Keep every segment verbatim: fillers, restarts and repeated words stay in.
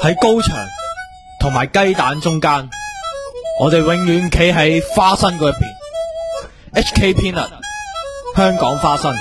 喺高牆同埋雞蛋中間，我哋永遠企喺花生嗰一邊。H K Peanut 香港花生。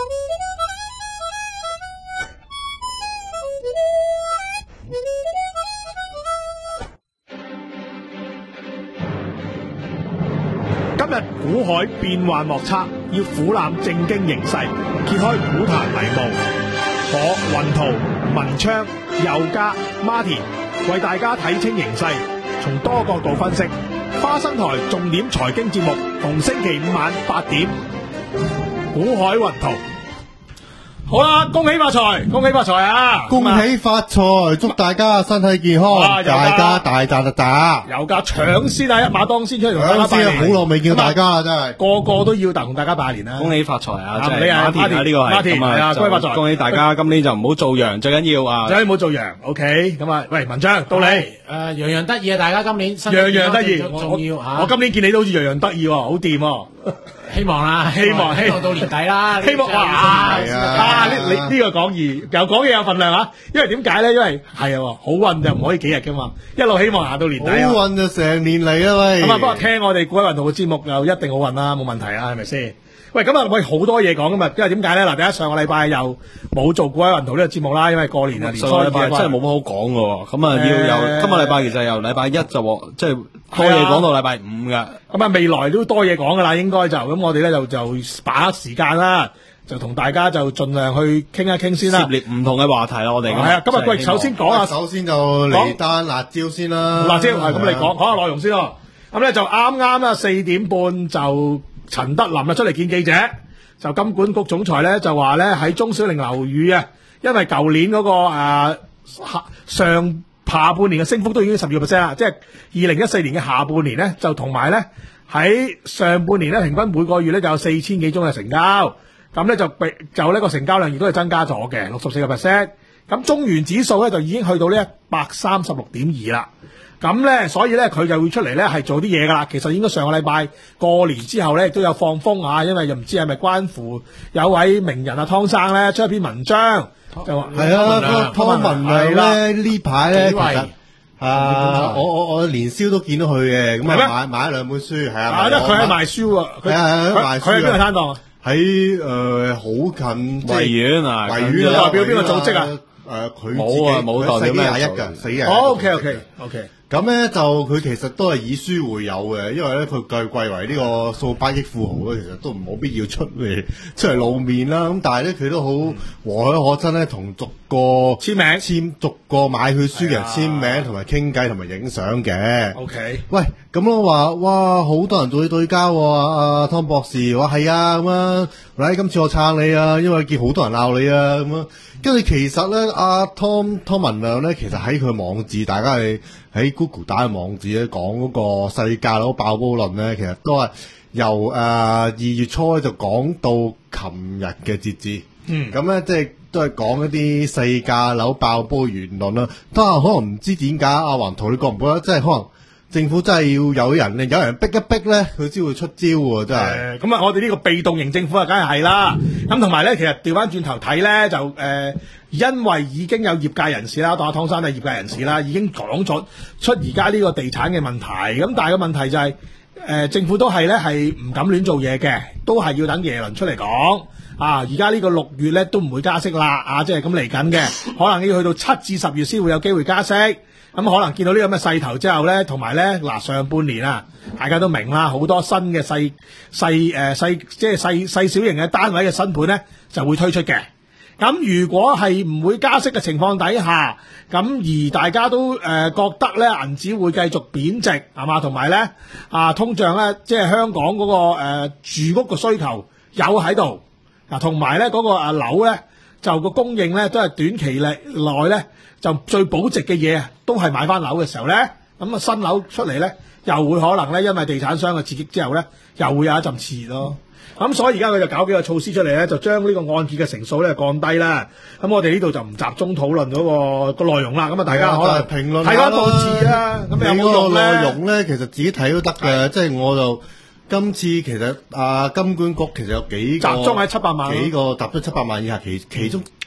今日股海變幻莫測，要俯瞰正經形勢，揭開股壇迷霧。我雲圖、文昌、佑嘉、Martin 為大家睇清形勢，從多角度分析。花生台重點財經節目，逢星期五晚八點，股海雲圖。好啦，恭喜發財，恭喜發財啊！ 恭喜發財，祝大家身體健康，大家大賺特賺。 有價搶先啊，一馬當先出嚟同大家拜年。 好耐未見到大家啊，真係個個都要同大家拜年啦。 恭喜發財啊！ 即係馬田啊，呢個係咁啊，恭喜發財， 恭喜大家今年就唔好做羊，最緊要啊， 最緊要唔好做羊。OK，咁啊，喂，文章到你，誒， 樣樣得意啊！大家今年樣樣得意， 重要吓。 我今年見你都好似樣樣得意喎，好掂。 希望啦， 希望希望到年底啦。 希望哇啊！呢你呢個講義又講嘢有份量啊！因為點解咧？因為係啊，好運就唔可以幾日噶嘛，一路希望行到年底。 好運就成年嚟啊喂！ 咁啊，不過聽我哋股海雲圖嘅節目又一定好運啦，冇問題啊，係咪先？喂，咁啊，喂，好多嘢講噶嘛，因為點解咧？嗱，第一上個禮拜又冇做股海雲圖呢個節目啦，因為過年啊，年初上個禮拜真係冇乜好講噶，咁啊要由今個禮拜其實由禮拜一就即係多嘢講到禮拜五噶。 咁啊，未來都多嘢講噶啦，應該就咁，我哋咧就就把握時間啦，就同大家就盡量去傾一傾先啦， 涉獵唔同嘅話題啦，我哋。 係啊，今日喂，首先講下， 首先就嚟單辣椒先啦。 辣椒係咁，你講講下內容先咯。咁咧就啱啱啦，四點半就陳德霖啊出嚟見記者，就金管局總裁咧就話咧喺中小型樓宇啊，因為舊年嗰、那個誒、呃、上下半年嘅升幅都已經十二個 percent 啦，即係二零一四年嘅下半年咧就同埋咧喺上半年咧平均每個月咧就有四千幾宗嘅成交，咁咧就被就呢個成交量亦都係增加咗嘅六十四個 percent，咁中原指數咧就已經去到呢一百三十六點二啦。咁咧，所以咧佢就會出嚟咧係做啲嘢噶啦。其實應該上個禮拜過年之後咧，亦都有放風啊，因為又唔知係咪關乎有位名人啊湯生咧出一篇文章，就話係啊，湯文亮咧呢排咧其實啊，我我我年宵都見到佢嘅，咁啊買買咗兩本書，係啊， 啊，得佢係賣書啊， 係係賣書， 佢喺邊個攤檔啊？ 喺誒好近維園啊， 維園代表邊個組織啊？ 誒佢冇啊，冇代表咩廿一嘅，死人。 OK OK OK。 咁咧就佢其實都係以書會友嘅，因為咧佢貴貴為呢個數百億富豪咧，其實都冇必要出嚟出嚟露面啦。咁但係咧佢都好和藹可親咧，同逐個簽名、 簽逐個買佢書嘅人簽名，同埋傾偈，同埋影相嘅。 OK， 喂，咁我話哇，好多人做你對家喎，阿湯博士話係啊，咁啊，嗱，今次我撐你啊，因為見好多人鬧你啊，咁啊，跟住其實咧，阿湯湯文亮咧，其實喺佢網誌，大家係喺 Google 打嘅網址咧，講嗰個細價樓爆煲論咧，其實都係由誒二月初就講到琴日嘅截止。嗯，咁咧即係都係講一啲細價樓爆煲嘅言論啦。都係可能唔知點解阿雲圖你覺唔覺得，即係可能政府真係要有人咧，有人逼一逼咧，佢先會出招喎，真係。 咁啊，我哋呢個被動型政府啊，梗係係啦。咁同埋咧，其實調翻轉頭睇咧，就誒、呃，因為已經有業界人士啦，當阿湯生係業界人士啦，已經講咗出而家呢個地產嘅問題。咁但係個問題就係、是，誒、呃，政府都係咧係唔敢亂做嘢嘅，都係要等耶倫出嚟講。啊，而家呢個六月咧都唔會加息啦，啊，即係咁嚟緊嘅，可能要去到七至十月先會有機會加息。咁可能見到呢個咁嘅勢頭之後咧，同埋咧嗱上半年啊，大家都明啦，好多新嘅細細誒細即係細細小型嘅單位嘅新盤咧就會推出嘅。咁如果係唔會加息嘅情況底下，咁而大家都誒、呃、覺得咧銀紙會繼續貶值係嘛，同埋咧啊通脹咧即係香港嗰、嗰個誒、呃、住屋嘅需求有喺度嗱，同埋咧嗰個啊樓咧就個供應咧都係短期內內咧就最保值嘅嘢都係買翻樓嘅時候咧，咁啊新樓出嚟咧又會可能咧因為地產商嘅刺激之後咧又會有一陣熾熱咯。咁所以而家佢就搞幾個措施出嚟咧，就將呢個按揭嘅成數咧降低啦。咁我哋呢度就唔集中討論嗰個個內容啦。咁啊，大家可能評論睇翻報紙啦。咁有冇用咧？ 內容咧，其實自己睇都得嘅。即係我就今次其實啊金管局其實有幾個集中喺七百萬， 幾個集中七百萬以下，其其中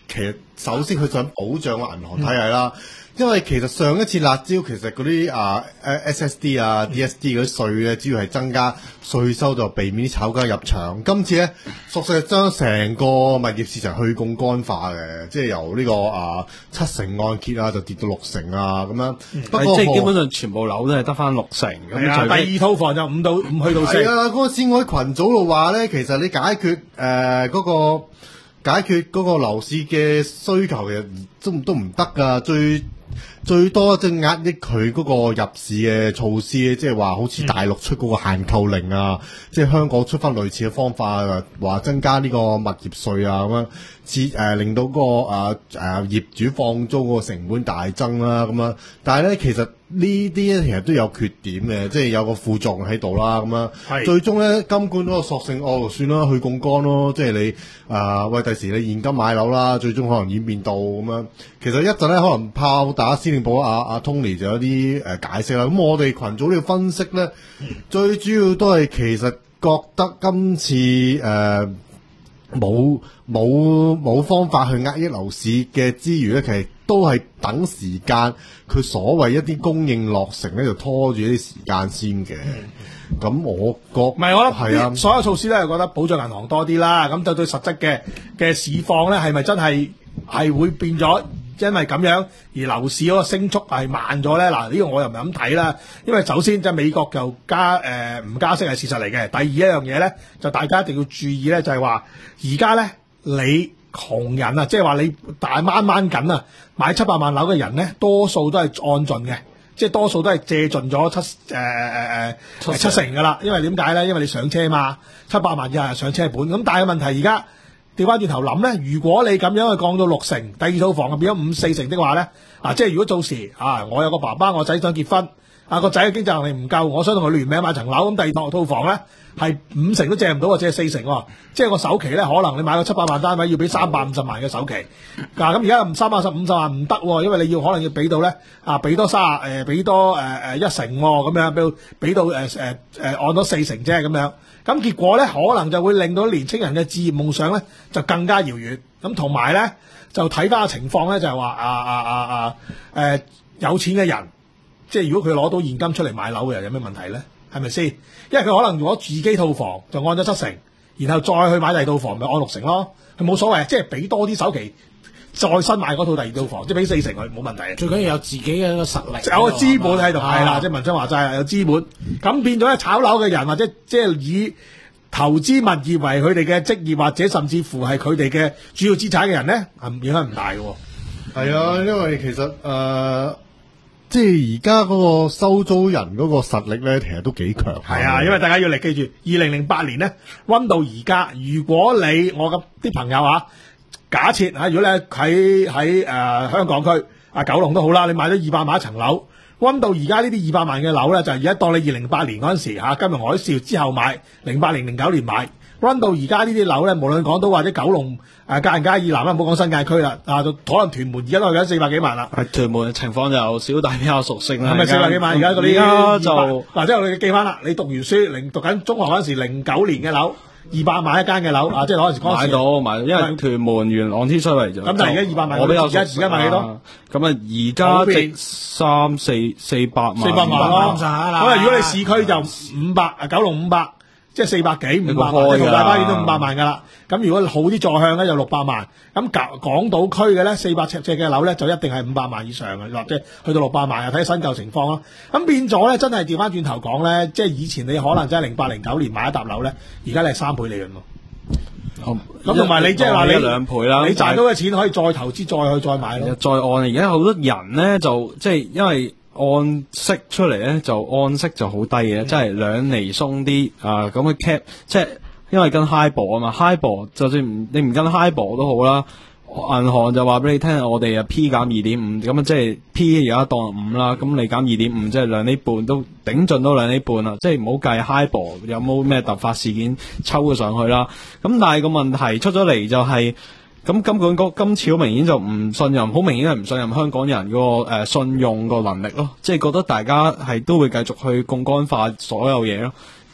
其實首先佢想保障個銀行體系啦。嗯因為其實上一次辣招其實嗰啲啊誒 S S D 啊 D S D 嗰啲稅咧，主要係增加稅收就避免啲炒家入場。今次咧，索性將成個物業市場去槓桿化嘅，即係由呢、這個啊七成按揭啊就跌到六成啊咁樣。 嗯、 不過即係基本上全部樓都係得翻六成咁。 啊、第二套房就五到五去到四。 係啊，嗰陣時我喺群組度話咧，其實你解決誒嗰、呃那個解決嗰個樓市嘅需求嘅都都唔得㗎，最最多即係壓抑佢嗰個入市嘅措施，即係話好似大陸出嗰個限購令啊，嗯、即係香港出翻類似嘅方法，話增加呢個物業稅啊咁樣，至誒、呃、令到嗰、嗰個誒誒、呃、業主放租嗰個成本大增啦咁樣。但係咧，其實呢啲咧其實都有缺點嘅，即係有個副作用喺度啦咁樣。係最終咧，金管嗰個索性哦算啦，去槓桿咯，即係你啊、呃、喂，第時你現金買樓啦，最終可能演變到咁樣。其實一陣咧，可能炮打司令部阿阿 Tony 就有啲誒、呃、解釋啦。咁我哋群組呢個分析咧，嗯、最主要都係其實覺得今次誒冇冇冇方法去壓抑樓市嘅之餘咧，其實都係等時間，佢所謂一啲供應落成咧，就拖住一啲時間先嘅。咁、嗯、我覺唔係我覺得係啊， 所有措施咧，係覺得保障銀行多啲啦。咁就對實質嘅嘅市況咧，係咪真係係會變咗？因為咁樣而樓市嗰個升速係慢咗咧，嗱、這、呢個我又唔係咁睇啦。因為首先即係美國就加誒唔、呃、加息係事實嚟嘅。第二一樣嘢咧，就大家一定要注意咧，就係話而家咧你窮人啊，即係話你大掹掹緊啊，買七百萬樓嘅人咧，多數都係按盡嘅，即係多數都係借盡咗七誒誒誒七成㗎啦。因為點解咧？因為你上車嘛，七百萬以下上車本。咁但係問題而家。調翻轉頭諗咧，如果你咁樣去降到六成，第二套房就變咗五四成的話咧，啊，即係如果到時啊，我有個爸爸，我仔想結婚，啊個仔嘅經濟能力唔夠，我想同佢聯名買層樓，咁第二套套房咧係五成都借唔到，或者係四成喎，即係個首期咧可能你買個七百萬單位要俾三百五十萬嘅首期，嗱咁而家唔三百十五十萬唔得喎，因為你要可能要俾到咧啊，俾多卅誒俾多誒誒、呃、一成喎、哦，咁樣俾俾到誒誒誒按多四成啫咁樣。咁結果咧，可能就會令到年青人嘅置業夢想咧就更加遙遠。咁同埋咧，就睇翻個情況咧，就係話啊啊啊啊誒有錢嘅人，即係如果佢攞到現金出嚟買樓嘅人，有咩問題咧？係咪先？因為佢可能攞自己套房就按咗七成，然後再去買第二套房咪按六成咯，佢冇所謂，即係俾多啲首期。再新買嗰套第二套房，即係俾四成佢冇問題。 最緊要有自己嘅一個實力， 有個資本喺度，係啦、 啊， 即係文章話齋有資本。咁變咗咧，炒樓嘅人或者即係以投資物業為佢哋嘅職業，或者甚至乎係佢哋嘅主要資產嘅人咧，係影響唔大嘅。 係啊，因為其實誒、呃，即係而家嗰個收租人嗰個實力咧，其實都幾強。 係啊，因為大家要嚟記住，二零零八年咧溫到而家，如果你我嘅啲朋友啊。假設嚇，如果你喺喺誒香港區啊九龍都好啦，你買咗二百萬一層樓，溫到而家呢啲二百萬嘅樓咧，就係而家當你二零零八年嗰陣時嚇金融海嘯之後買，零八年零九年買，溫到而家呢啲樓咧，無論港島或者九龍誒界唔界以南啦，唔好講新界區啦，啊就可能屯門而家都係緊四百幾萬啦。 係屯門嘅情況就小弟比較熟悉啦。 係咪四百幾萬？而家嗰啲而家就嗱，即係我哋記翻啦，你讀完書零讀緊中學嗰陣時，零九年嘅樓。二百萬一間嘅樓啊，即係嗰陣時嗰陣時買到買到，因為屯門元朗天水圍就咁，但係而家二百萬， 我比較而家而家賣幾多？ 咁啊，而家值三四四百萬， 四百萬咯。咁啊，如果你市區就五百啊，九龍五百，即係四百幾五百萬，即係淘大花園都五百萬㗎啦。咁如果好啲座向咧，就六百萬。咁港港島區嘅咧，四百尺尺嘅樓咧，就一定係五百萬以上嘅，或者去到六百萬，又睇新舊情況咯。咁變咗咧，真係調翻轉頭講咧，即係以前你可能真係零八零九年買一笪樓咧，而家你係三倍利潤喎。咁同埋你即係話你兩倍啦， 你賺到嘅錢可以再投資，再去再買咯。 再按而家好多人咧，就即係因為按息出嚟咧，就按息就好低嘅，即係兩厘鬆啲啊，咁嘅 cap 即係。因為跟 HIBOR 啊嘛 ，HIBOR 就算唔你唔跟 HIBOR 都好啦，銀行就話俾你聽，我哋啊 P 減二點五，咁啊即係 P 而家當五啦，咁你減二點五，即係兩厘半都頂盡都兩厘半啦，即係唔好計 HIBOR 有冇咩突發事件抽咗上去啦。咁但係個問題出咗嚟就係、是，咁金管局今次好明顯就唔信任，好明顯係唔信任香港人個誒、呃、信用個能力咯，即係覺得大家係都會繼續去槓桿化所有嘢咯。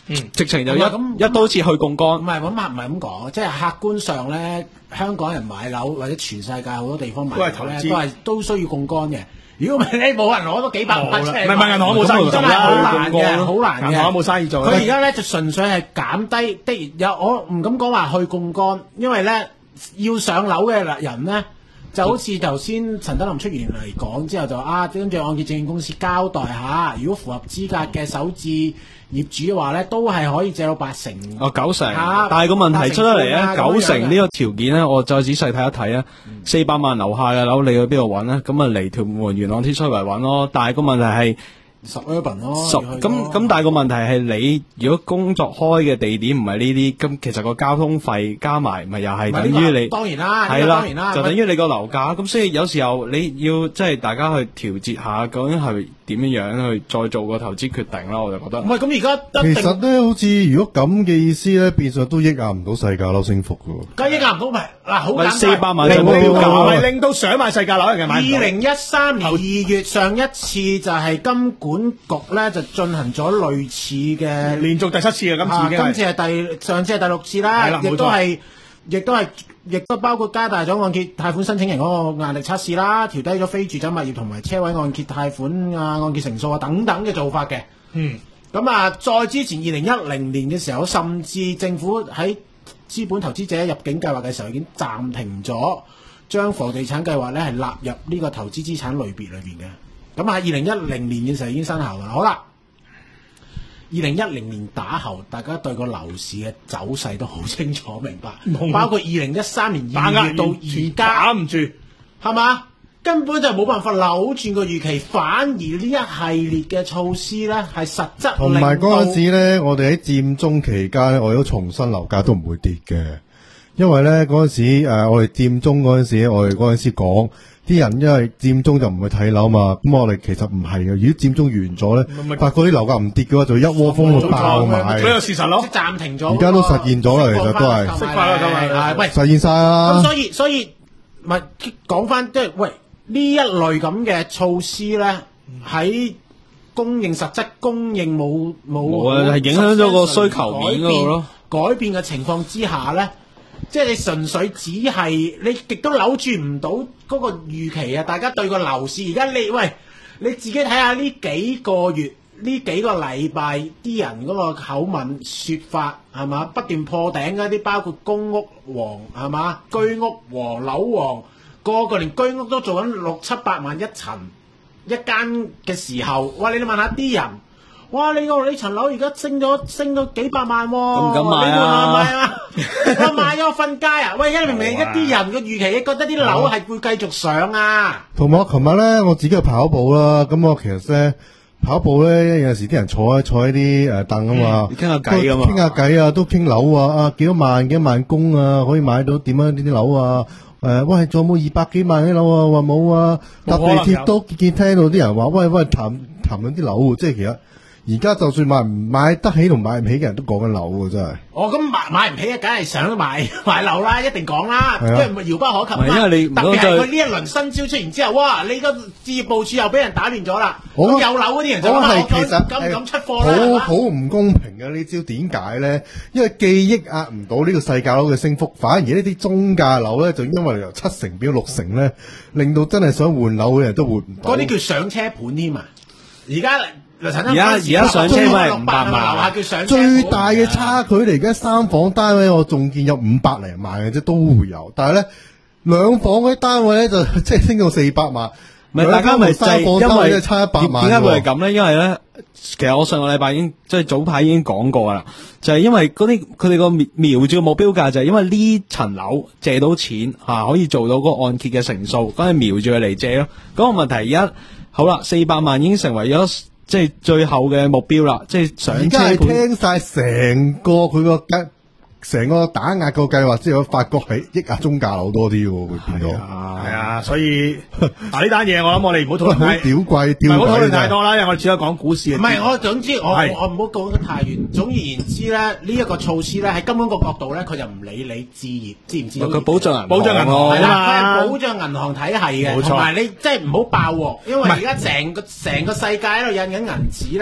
直情就一唔係咁一刀切去槓唔桿。 係咁啊，唔係咁講，即係客觀上咧，香港人買樓或者全世界好多地方買樓咧， 都係投資都係都需要槓桿嘅。如果唔係你冇人攞到幾百萬出嚟， 唔係唔係銀行冇生意做真係好啦， 難嘅，好難嘅。 銀行冇生意做啦。 佢而家咧就純粹係減低的，有我唔敢講話去槓桿，因為咧要上樓嘅人咧。就好似頭先陳德霖出完嚟講之後就啊，跟住按揭證券公司交代下，如果符合資格嘅首置業主嘅話咧，都係可以借到八成。 哦，九成， 啊但係個問題出得嚟咧， 八成半啊九成呢個條件咧，我再仔細睇一睇啊，四百萬樓下嘅樓你去邊度揾咧？咁啊嚟屯門元朗天水圍揾咯。但係個問題係十 urban 咯， 十咁咁，但係個問題係你如果工作開嘅地點唔係呢啲，咁其實個交通費加埋，咪又係等於你當然啦， 係當然啦， 就等於你個樓價。咁所以有時候你要即係大家去調節下，究竟係點樣樣去再做個投資決定啦。我就覺得唔係咁而家其實咧，好似如果咁嘅意思咧，變相都抑壓唔到世界樓升幅嘅喎。 梗係抑壓唔到，咪嗱好簡單， 四百萬令到就冇標價唔係令到想買世界樓人嘅買唔到。 二零一三年二月上一次就係金管局咧就進行咗類似嘅， 連續第七次嘅今次已經係今次係第上次係第六次啦， 係啦冇錯亦都係亦都係亦都包括加大咗按揭貸款申請人嗰個壓力測試啦，調低咗非住宅物業同埋車位按揭貸款啊、按揭成數啊等等嘅做法嘅。 嗯， 咁啊，再之前二零一零年嘅時候，甚至政府喺資本投資者入境計劃嘅時候已經暫停咗將房地產計劃咧係納入呢個投資資產類別裏邊嘅。咁喺二零一零年嘅時候已經生效㗎啦。好啦，二零一零年打後，大家對個樓市嘅走勢都好清楚明白，包括二零一三年二月到而家打唔住， 係嘛？根本就冇辦法扭轉個預期，反而呢一系列嘅措施咧係實質同埋令到嗰陣時咧，我哋喺佔中期間咧，我哋都重申樓價都唔會跌嘅，因為咧嗰陣時誒、呃，我哋佔中嗰陣時，我哋嗰陣時講啲人因為佔中就唔去睇樓嘛，咁我哋其實唔係嘅。如果佔中完咗咧，發覺啲樓價唔跌嘅話，就一窩蜂去爆買。 呢個事實咯即。係暫停咗。 而家都實現咗啦，其實都係釋放啦咁啊係喂， 實現晒啦咁。所以所以咪講翻即係喂呢一類咁嘅措施咧，喺供應實質供應冇冇冇啊係影響咗個需求面嗰度咯。 改變嘅情況之下咧，即係你純粹只係你亦都扭轉唔到嗰個預期啊！大家對個樓市而家你喂你自己睇下呢幾個月呢幾個禮拜啲人嗰個口吻説法係嘛，不斷破頂嗰啲，包括公屋王係嘛，居屋王、樓王，個個連居屋都做緊六七百萬一層一間嘅時候，哇！你哋問下啲人。哇！你個呢層樓而家升咗升咗幾百萬喎、哦， 咁唔敢買啊你會買啊！我買咗瞓街啊！喂，而家明明一啲人嘅預期，你覺得啲樓係會繼續上啊？ 同埋我琴日咧，我自己去跑步啦。咁我其實咧跑步咧，有陣時啲人坐喺坐喺啲誒凳啊嘛， 傾下偈啊嘛， 傾下偈啊，都傾樓啊，啊幾多萬幾多萬供啊，可以買到點樣呢啲樓啊？誒，喂，仲有冇二百幾萬啲樓啊？話冇啊，搭地鐵都見聽到啲人話，喂喂，談談緊啲樓，即係其實。而家就算買唔買得起同買唔起嘅人都講緊樓喎，真係。 哦，咁買買唔起啊，梗係想買買樓啦，一定講啦，因為遙不可及啊嘛。 因為你特別係佢呢一輪新招出現之後，哇！你個置業部署又俾人打亂咗啦。咁有樓嗰啲人就我話： 係其實敢唔敢出貨啦？ 好好唔公平嘅呢招，點解咧？因為既抑壓唔到呢個細價樓嘅升幅，反而呢啲中價樓咧，就因為由七成變咗六成咧，令到真係想換樓嘅人都換唔到。 嗰啲叫上車盤添啊！而家。 而家而家上車咪五百萬， 樓下叫上車最大嘅差距嚟，而家三房單位我仲見有五百零萬嘅啫，都會有。但係咧兩房嗰啲單位咧就即係升到四百萬， 唔係大家咪就係因為差一百萬。 點解會係咁咧？因為咧，其實我上個禮拜已經即係早排已經講過啦，就係、是、因為嗰啲佢哋個瞄瞄住個目標價就係因為呢層樓借到錢嚇、啊，可以做到嗰個按揭嘅成數，咁係瞄住佢嚟借咯。嗰、那個問題而家好啦，四百萬已經成為咗。即係最後嘅目標啦，即係上車。 而家係聽晒成個佢個計，成個打壓個計劃之後，發覺係抑壓中價樓多啲喎，會變到。 係啊，所以嗱呢單嘢我諗我哋唔好討論太， 好屌貴， 唔係好討論太多啦，因為我哋只係講股市。 唔係，我總之我係我唔好講得太遠。總而言之咧，呢、這、一個措施咧喺金管局角度咧，佢就唔理你置業知唔知道？ 佢保障銀保障銀行係啦， 啊佢係保障銀行體系嘅， 冇錯同埋你即係唔好爆鑊，因為而家成個成個世界喺度印緊銀紙咧，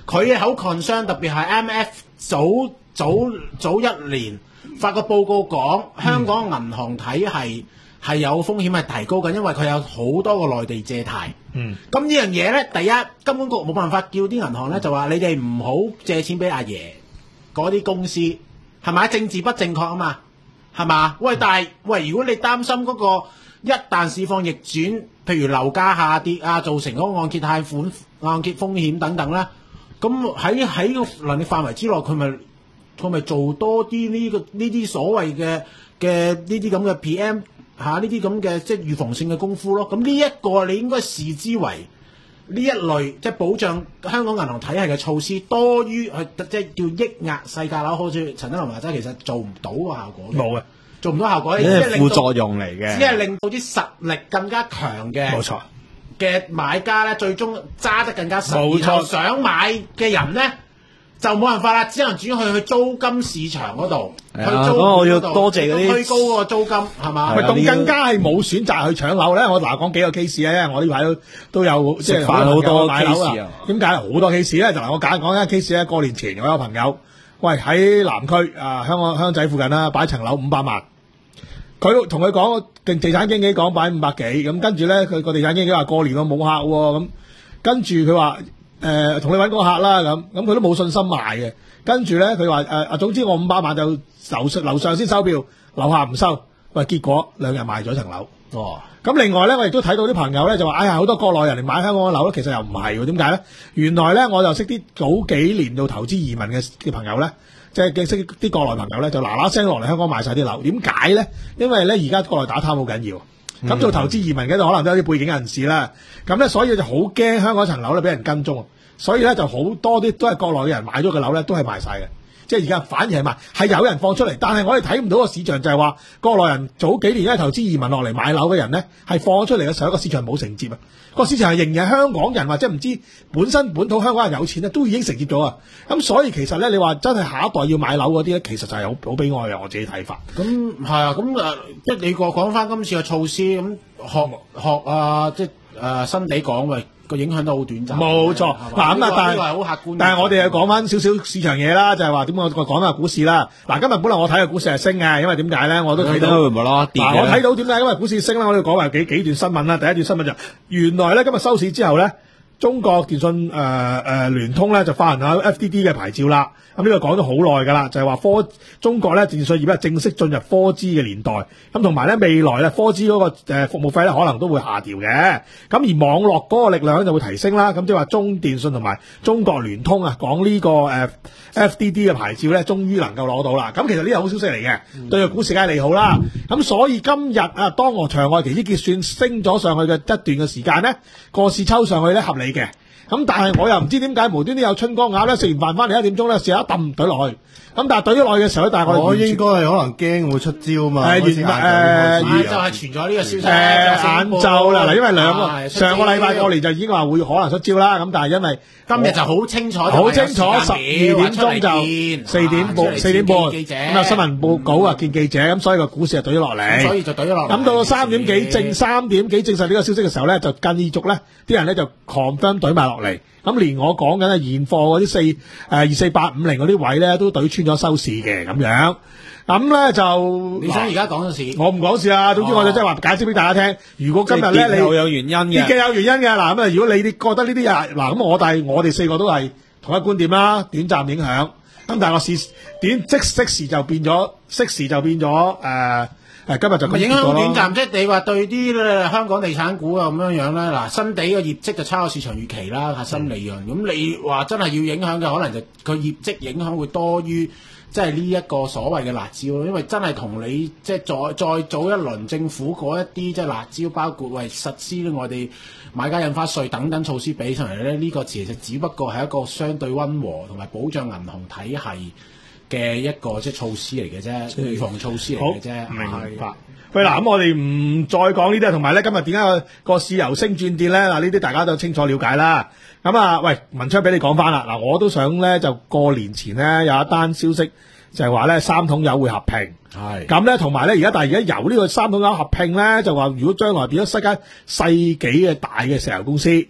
佢好 concern，特別係 M F 早早早一年發個報告講，香港銀行體系係有風險係提高緊，因為佢有好多個內地借貸。 嗯， 咁呢樣嘢咧，第一金管局冇辦法叫啲銀行咧，就話你哋唔好借錢俾阿爺嗰啲公司，係咪？政治不正確啊嘛，係嘛？喂，但係喂，如果你擔心嗰個一旦市況逆轉，譬如樓價下跌啊，造成嗰個按揭貸款、按揭風險等等咧，咁喺喺個能力範圍之內，佢咪佢咪做多啲呢個呢啲所謂嘅嘅呢啲咁嘅 P M 嚇呢啲咁嘅即係預防性嘅功夫咯。咁呢一個你應該視之為呢一類即係保障香港銀行體系嘅措施，多於去即係叫抑壓細價樓，好似陳德霖話齋，其實做唔到個效果嘅。 冇嘅， 做唔到效果， 呢係副作用嚟嘅， 只係令到啲實力更加強嘅， 冇錯嘅買家咧，最終揸得更加實。 冇錯然後想買嘅人咧，就冇辦法啦，只能轉去去租金市場嗰度，去係啊租咁我要嗰度多謝嗰啲推高嗰個租金係嘛？ 喂， 係啊咁更加係冇選擇去搶樓咧。我嗱講幾個 case 啊，因為我呢排都都有即係食飯好多買樓 case 啊。 點解好多 case 咧？就嗱，我簡講一個 case 咧。過年前我有朋友，喂喺南區啊香港香港仔附近啦，擺層樓五百萬。佢同佢講，地地產經紀講擺五百幾，咁跟住咧，佢個地產經紀話過年我冇客喎，咁跟住佢話誒同你揾個客啦，咁咁佢都冇信心賣嘅。跟住咧，佢話誒啊，總之我五百萬就樓上樓上先收票，樓下唔收。喂，結果兩日賣咗層樓。 哦， 咁另外咧，我亦都睇到啲朋友咧就話，哎呀，好多國內人嚟買香港嘅樓咧，其實又唔係喎。點解咧？原來咧，我就識啲早幾年到投資移民嘅嘅朋友咧，即係嘅識啲國內朋友咧，就嗱嗱聲落嚟香港買晒啲樓。點解咧？因為咧而家國內打貪好緊要。咁做投資移民嘅就可能都有啲背景人士啦。咁咧，所以就好驚香港層樓咧俾人跟蹤。所以咧就好多啲都係國內嘅人買咗嘅樓咧，都係賣晒嘅。即係而家反而係賣，係有人放出嚟，但係我哋睇唔到個市場就係話國內人早幾年因為投資移民落嚟買樓嘅人咧，係放出嚟嘅時候，個市場冇承接啊。個市場係仍然係香港人或者唔知本身本土香港人有錢咧，都已經承接咗啊。咁所以其實咧，你話真係下一代要買樓嗰啲咧，其實就係好好悲哀嘅，我自己睇法。 咁係啊，咁誒即係你個講翻今次嘅措施，咁學學啊，即係誒新地講喂。個影響都好短暫， 冇錯。嗱咁啊，但係係好客觀。 但係我哋又講翻少少市場嘢啦，就係話點我我講下股市啦。嗱，今日本來我睇嘅股市係升嘅，因為點解咧？我都睇到會唔會啦跌嘅。 嗱，我睇到點解？因為股市升啦，我哋講埋幾幾段新聞啦。第一段新聞就原來咧今日收市之後咧，中國電信誒誒聯通咧就發行下 F D D 嘅牌照啦。咁呢個講咗好耐㗎啦，就係話科中國咧電信業咧正式進入科資嘅年代。咁同埋咧未來咧科資嗰個誒服務費咧可能都會下調嘅。咁而網絡嗰個力量就會提升啦。咁即係話中電信同埋中國聯通啊，講呢個誒 F D D 嘅牌照咧，終於能夠攞到啦。咁其實呢個好消息嚟嘅，對個股市梗係利好啦。咁所以今日啊，當我場外期指結算升咗上去嘅一段嘅時間咧，個市抽上去咧合理嘅。咁但係我又唔知點解無端端有春江鴨咧，食完飯翻嚟一點鐘咧，試下抌懟落去。咁但係懟咗落去嘅時候咧，但係我哋我應該係可能驚會出招嘛。 係開始誒晏晝係傳咗呢個消息。 誒晏晝啦，嗱，因為兩個啊上個禮拜過年就已經話會可能出招啦。咁但係因為今日就好清楚， 好清楚，十二點鐘就四點半，四點半咁有新聞報稿啊，見記者，咁所以個股市就懟咗落嚟。 所以就懟咗落嚟。 咁到三點幾正三點幾證實呢個消息嘅時候咧，就繼續咧啲人咧就 confirm 懟埋落嚟。咁連我講緊嘅現貨嗰啲四誒二四八五零嗰啲位咧，都懟穿咗收市嘅咁樣。咁咧就你想而家講嘅事， 我唔講事啦。總之我就即係話解釋俾大家聽。如果今日咧你有有原因嘅， 跌嘅有原因嘅。嗱咁啊，如果你哋覺得呢啲啊嗱咁，我但係我哋四個都係同一觀點啦，短暫影響。咁但係個市點即即時就變咗，即時就變咗誒。呃誒今日就咁影響好短暫， 咯即係你話對啲咧香港地產股啊咁樣樣咧，嗱新地嘅業績就差過市場預期啦，核心利潤。咁、嗯、你話真係要影響嘅，可能就佢業績影響會多於即係呢一個所謂嘅辣招，因為真係同你即係再再早一輪政府嗰一啲即係辣招，包括為實施外地買家印花稅等等措施比上嚟咧，呢、這個其實只不過係一個相對溫和同埋保障銀行體系嘅一個即係措施嚟嘅啫，預防措施嚟嘅啫。 明白。喂嗱，咁我哋唔再講呢啲，同埋咧今日點解個個市由升轉跌咧？嗱，呢啲大家都清楚了解啦。咁啊，喂，文昌俾你講翻啦。嗱，我都想咧就過年前咧有一單消息，就係話咧三桶油會合併。 係。咁咧同埋咧而家但係而家由呢個三桶油合併咧，就話如果將來變咗世界世紀嘅大嘅石油公司。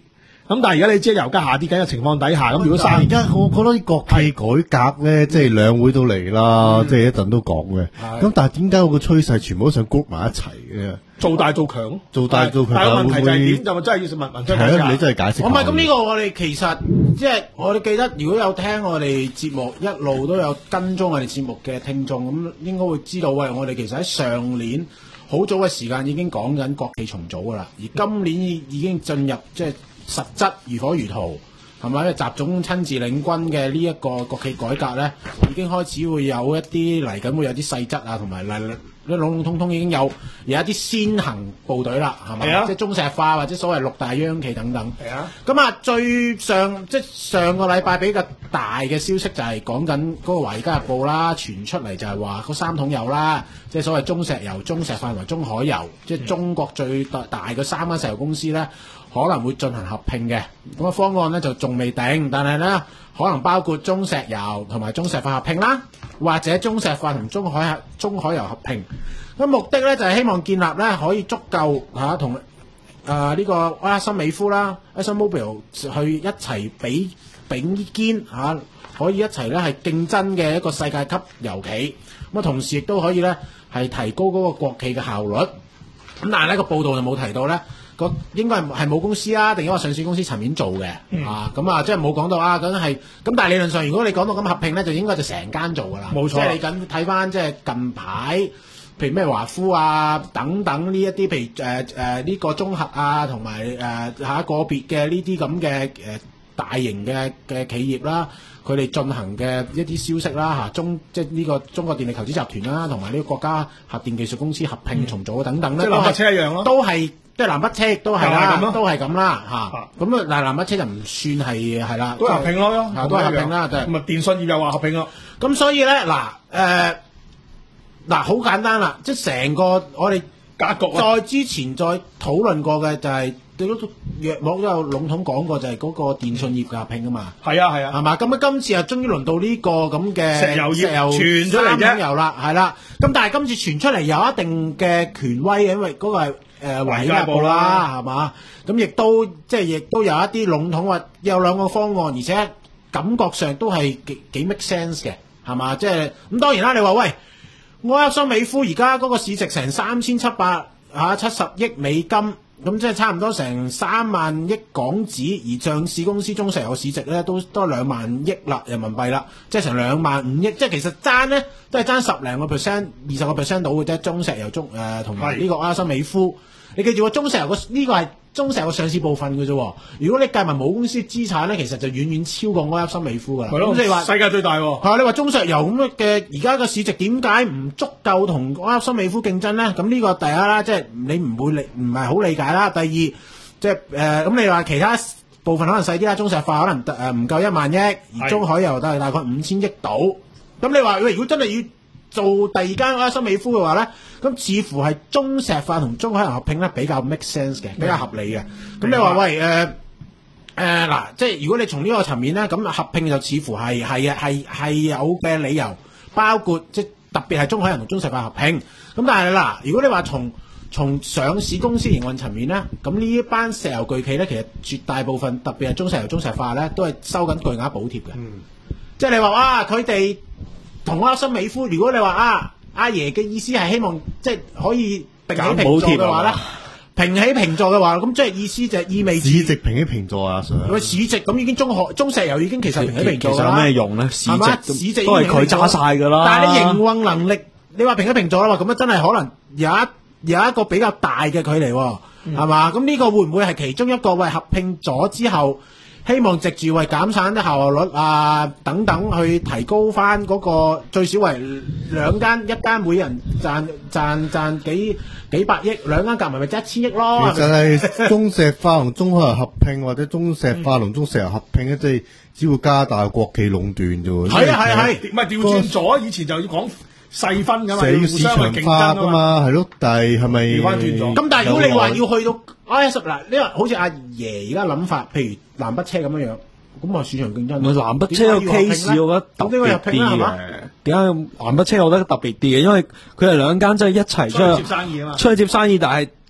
咁但係而家你知油價下跌緊嘅情況底下，咁如果但係而生家我覺得啲國企改革咧，即係兩會都嚟啦，即係一陣都講嘅。咁但係點解個趨勢全部都想 group 埋一齊嘅？ 做大做強， 做大做強但係個問題就係會唔會點？就咪真係要問問張係啊，你真係解釋下。 我唔係咁呢個，我哋其實即係我哋記得，如果有聽我哋節目一路都有跟蹤我哋節目嘅聽眾，咁應該會知道，喂，我哋其實喺上年好早嘅時間已經講緊國企重組噶啦，而今年已已經進入即係實質如火如荼，係咪？因為習總親自領軍嘅呢一個國企改革咧，已經開始會有一啲嚟緊會有啲細則啊，同埋嚟啲籠籠統統已經有有一啲先行部隊啦，係咪？ 係啊即係中石化或者所謂六大央企等等。 係啊。 咁啊，最上即係上個禮拜比較大嘅消息就係講緊嗰個《華爾街日報》啦，傳出嚟就係話嗰三桶油啦，即係所謂中石油、中石化同埋中海油，即係中國最大大嘅三間石油公司咧，可能會進行合併嘅。咁個方案咧就仲未定，但係咧可能包括中石油同埋中石化合併啦，或者中石化同中海中海油合併。咁目的咧就係希望建立咧可以足夠嚇同誒呢個埃克森美孚啦、ExxonMobil 去一齊比並肩嚇，可以一齊咧係競爭嘅一個世界級油企。咁啊，同時亦都可以咧係提高嗰個國企嘅效率。咁但係呢個報道就冇提到咧。個應該係係母公司啦，定因為上市公司層面做嘅、嗯、啊，咁啊，即係冇講到啊，咁係咁，但係理論上，如果你講到咁合併咧，就應該就成間做噶啦， 冇錯。 即係你緊睇翻即係近排，譬如咩華孚啊等等呢一啲，譬如誒誒呢個中核啊，同埋誒嚇個別嘅呢啲咁嘅誒大型嘅嘅企業啦，佢哋進行嘅一啲消息啦嚇，中即係呢個中國電力投資集團啦，同埋呢個國家核電技術公司合併重組等等咧， 即係南北車一樣咯， 都係。即係南北車亦都係啦，都係咁啦嚇。咁啊，但係南北車就唔算係係啦， 都係合併咯， 都係合併啦。 咁啊，電信業又話合併咯。 咁所以咧，嗱誒嗱好簡單啦，即係成個我哋格局。 再之前再討論過嘅就係對嗰約莫都有籠統講過，就係嗰個電信業嘅合併啊嘛。 係啊係啊， 係嘛？咁啊，今次啊，終於輪到呢個咁嘅石油業石油傳出嚟啫， 三桶油啦，係啦。咁但係今次傳出嚟有一定嘅權威嘅，因為嗰個係。誒《華爾街日報》啦，係嘛？咁亦都即係亦都有一啲籠統話有兩個方案，而且感覺上都係幾幾 make sense 嘅，係嘛？即係咁當然啦，你話喂，埃克森美孚而家嗰個市值成三千七百嚇七十億美金，咁即係差唔多成三萬億港紙，而上市公司中石油市值咧都多兩萬億啦人民幣啦，即係成兩萬五億，即係其實爭咧都係爭十零個 percent、二十個 percent 到嘅啫。中石油中誒同埋呢個埃克森美孚。你記住喎，中石油個呢個係中石油上市部分嘅啫。如果你計埋母公司資產咧，其實就遠遠超過埃克森美孚噶啦。咁你話世界最大喎。 係啊，你話中石油咁嘅而家個市值點解唔足夠同埃克森美孚競爭咧？咁呢個第一啦，即係你唔會理唔係好理解啦。第二，即係誒咁你話其他部分可能細啲啦，中石化可能誒唔夠一萬億，而中海油都係大概五千億度。咁你話喂，如果真係要做第二間埃克森美孚嘅話咧，咁似乎係中石化同中海油合併咧比較 make sense 嘅，比較合理嘅。咁你話喂誒誒嗱，即係如果你從呢個層面咧，咁合併就似乎係係啊係係有嘅理由，包括即係特別係中海油同中石化合併。咁但係嗱，如果你話從從上市公司營運層面咧，咁呢一班石油巨企咧，其實絕大部分特別係中石油、中石化咧，都係收緊巨額補貼嘅。嗯，即係你話哇，佢哋同埃克森美孚，如果你話啊。阿爺嘅意思係希望即係可以平起平坐嘅話咧，平起平坐嘅話，咁即係意思就係意味市值平起平坐啊！上喂市值咁已經中海中石油已經其實平起平坐其實有咩用咧？市值市值都係佢揸晒㗎啦。 但係你營運能力，你話平起平坐啦，咁樣真係可能有一有一個比較大嘅距離喎，係嘛？咁呢個會唔會係其中一個為合併咗之後？希望藉住為減產啲效率啊等等，去提高翻嗰個最少為兩間，一間每人賺賺賺幾幾百億，兩間夾埋咪即係一千億咯。 其實係中石化同中海油合併，或者中石化同中石油合併咧，即係只會加大國企壟斷啫喎。 係啊係啊係， 唔係調轉咗，以前就要講細分㗎嘛，要互市場相去競爭化㗎嘛，係咯。但係係咪調翻轉咗？ 咁但係如果你話要去到埃克森嗱，呢個好似阿爺而家諗法，譬如南北車咁樣樣，咁啊市場競爭。 唔係南北車個 case，我覺得特別啲嘅。點解南北車我覺得特別啲嘅？因為佢哋兩間真係一齊出去接生意啊嘛， 出去接生意，但係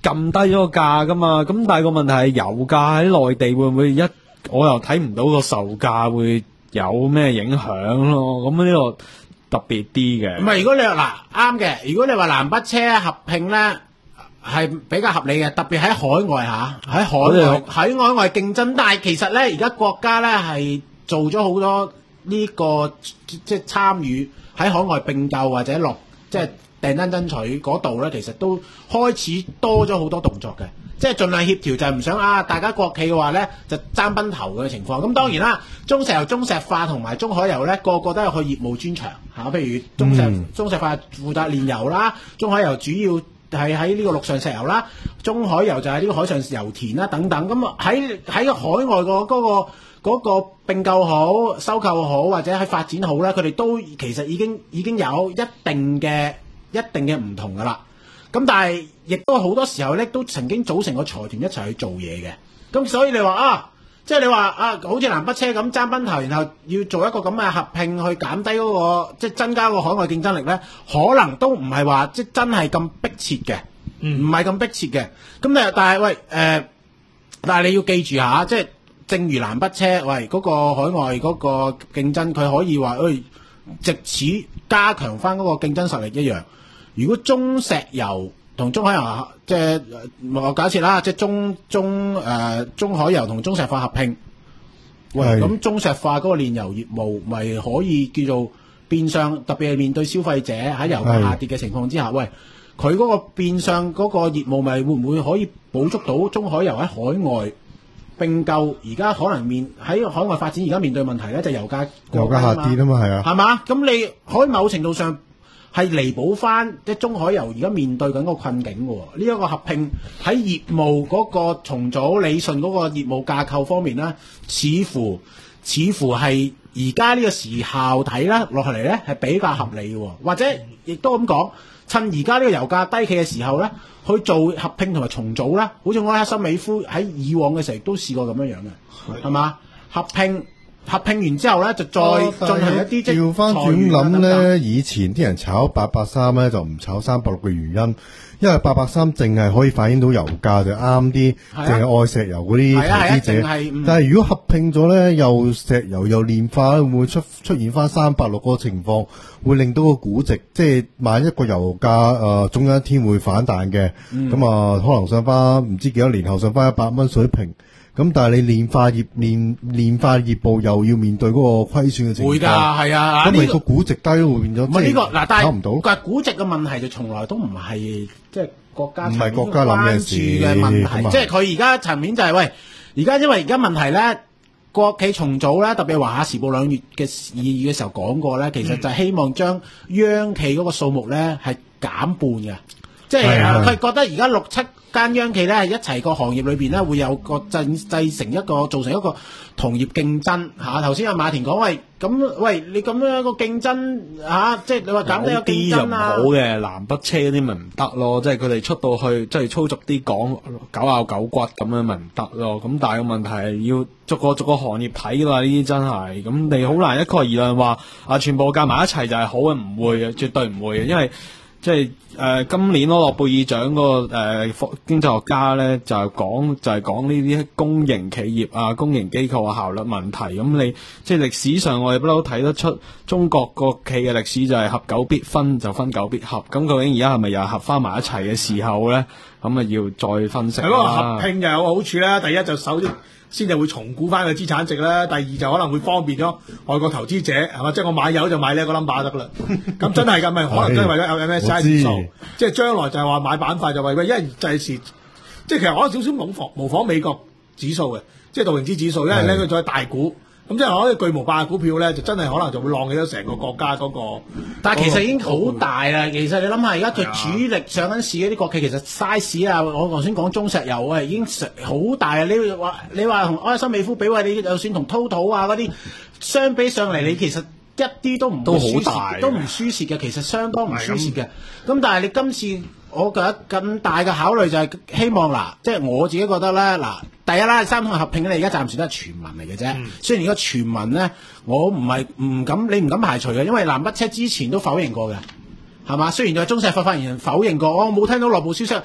撳低咗個價噶嘛。咁但係個問題係油價喺內地會唔會一我又睇唔到個售價會有咩影響咯。咁呢個特別啲嘅。 唔係，如果你話嗱啱嘅，如果你話南北車合併咧係比較合理嘅，特別喺海外嚇，喺海外喺海外競爭。但係其實咧，而家國家咧係做咗好多呢、這個即係參與喺海外並購或者落即係訂單爭取嗰度咧，其實都開始多咗好多動作嘅，即係盡量協調，就係唔想啊大家國企嘅話咧就爭崩頭嘅情況。咁當然啦，中石油、中石化同埋中海油咧個個都有佢業務專長嚇，譬如中石、嗯、中石化負責煉油啦，中海油主要係喺呢個陸上石油啦，中海油就係呢個海上油田啦等等。咁喺喺海外個嗰個嗰個並購好、收購好或者喺發展好咧，佢哋都其實已經已經有一定嘅一定嘅唔同噶啦。咁但係亦都好多時候咧，都曾經組成個財團一齊去做嘢嘅。咁所以你話啊，即係你話啊，好似南北車咁爭崩頭，然後要做一個咁嘅合併去減低嗰個即係增加個海外競爭力咧，可能都唔係話即係真係咁迫切嘅，唔係咁迫切嘅。咁但係但係喂誒、呃，但係你要記住下，即係正如南北車喂嗰個海外嗰個競爭，佢可以話誒，藉此加強翻嗰個競爭實力一樣。如果中石油同中海油即係我假設啦，即係中中誒、呃、中海油同中石化合併，喂咁中石化嗰個煉油業務咪可以叫做變相，特別係面對消費者喺油價下跌嘅情況之下，喂佢嗰個變相嗰個業務咪會唔會可以補足到中海油喺海外並購？而家可能面喺海外發展，而家面對問題咧就係油價油價下跌啊嘛，係啊， 係嘛？咁你可以某程度上係彌補翻即係中海油而家面對緊個困境嘅喎。呢、這、一個合併喺業務嗰個重組理順嗰個業務架構方面咧，似乎似乎係而家呢個時效睇啦落嚟咧係比較合理嘅喎。或者亦都咁講，趁而家呢個油價低企嘅時候咧，去做合併同埋重組啦。好似埃克森美孚喺以往嘅時候都試過咁樣樣嘅，係嘛？合併。合併完之後咧，就再進行一啲即係調翻轉諗咧，以前啲人炒八八三咧就唔炒三百六嘅原因，因為八八三淨係可以反映到油價就啱啲，淨係愛石油嗰啲投資者。 啊啊嗯、 但係如果合併咗咧，又石油又煉化，會唔會出出現翻三百六嗰個情況？會令到個估值，即係萬一個油價誒總有一天會反彈嘅，咁、嗯、啊可能上翻唔知幾多年後上翻一百蚊水平。咁但係你煉化業煉煉化業部又要面對嗰個虧損嘅情況， 會㗎，係啊， 咁咪個估值低會變咗， 唔係呢個嗱，但係炒唔到。 但係估值嘅問題就從來都唔係即係國家唔係國家諗嘅事嘅問題，即係佢而家層面就係、是、喂，而家因為而家問題咧，國企重組咧，特別係華夏時報兩月嘅二月嘅時候講過咧，其實就係希望將央企嗰個數目咧係減半嘅，即係佢覺得而家六七間央企咧係一齊個行業裏邊咧會有個製製成一個造成一個同業競爭嚇。頭先阿馬田講喂，咁喂你咁樣個競爭嚇、啊，即係你話減低個競爭啊？ 有啲就唔好嘅，南北車嗰啲咪唔得咯，即係佢哋出到去即係粗俗啲講狗咬狗骨咁樣咪唔得咯。咁但係個問題係要逐個逐個行業睇啦，呢啲真係咁你好難一概而論話啊，全部夾埋一齊就係好嘅，唔會嘅，絕對唔會嘅，因為。即係誒、呃、今年攞諾貝爾獎個誒、呃、經濟學家咧就係講就係講呢啲公營企業啊、公營機構嘅效率問題。咁你即係歷史上我哋不嬲睇得出中國國企嘅歷史就係合久必分，就分久必合。咁究竟而家係咪又係合翻埋一齊嘅時候咧？咁啊要再分析啦。 係嗰個合併就有個好處啦，第一就首先先就會重估翻個資產值啦，第二就可能會方便咗外國投資者係嘛，即係我買油就買呢一個 number 得啦。咁真係㗎，咪可能真係為咗 M S C I 指數，即係將來就係話買板塊就為喂，因為就係時即係其實我有少少模仿模仿美國指數嘅，即係道瓊斯指數，因為咧佢再大股。咁即係可能巨無霸嘅股票咧，就真係可能就會浪起咗成個國家嗰、那個。 但係其實已經好大啦。其實你諗下，而家佢主力上緊市嗰啲國企，其實 size 啊，我頭先講中石油啊，已經好大啊。你話你話同埃克森美孚比位，你就算同 Total 啊嗰啲相比上嚟，你其實一啲都唔都好大， 都唔輸蝕嘅。其實相當唔輸蝕嘅。咁但係你今次我覺得更大嘅考慮就係希望嗱，即係我自己覺得咧嗱。第一啦，三通合併咧，而家暫時都係傳聞嚟嘅啫。嗯、雖然而家傳聞咧，我唔係唔敢，你唔敢排除嘅，因為南北車之前都否認過嘅，係嘛？雖然就係中石化發言人否認過，我冇聽到內部消息。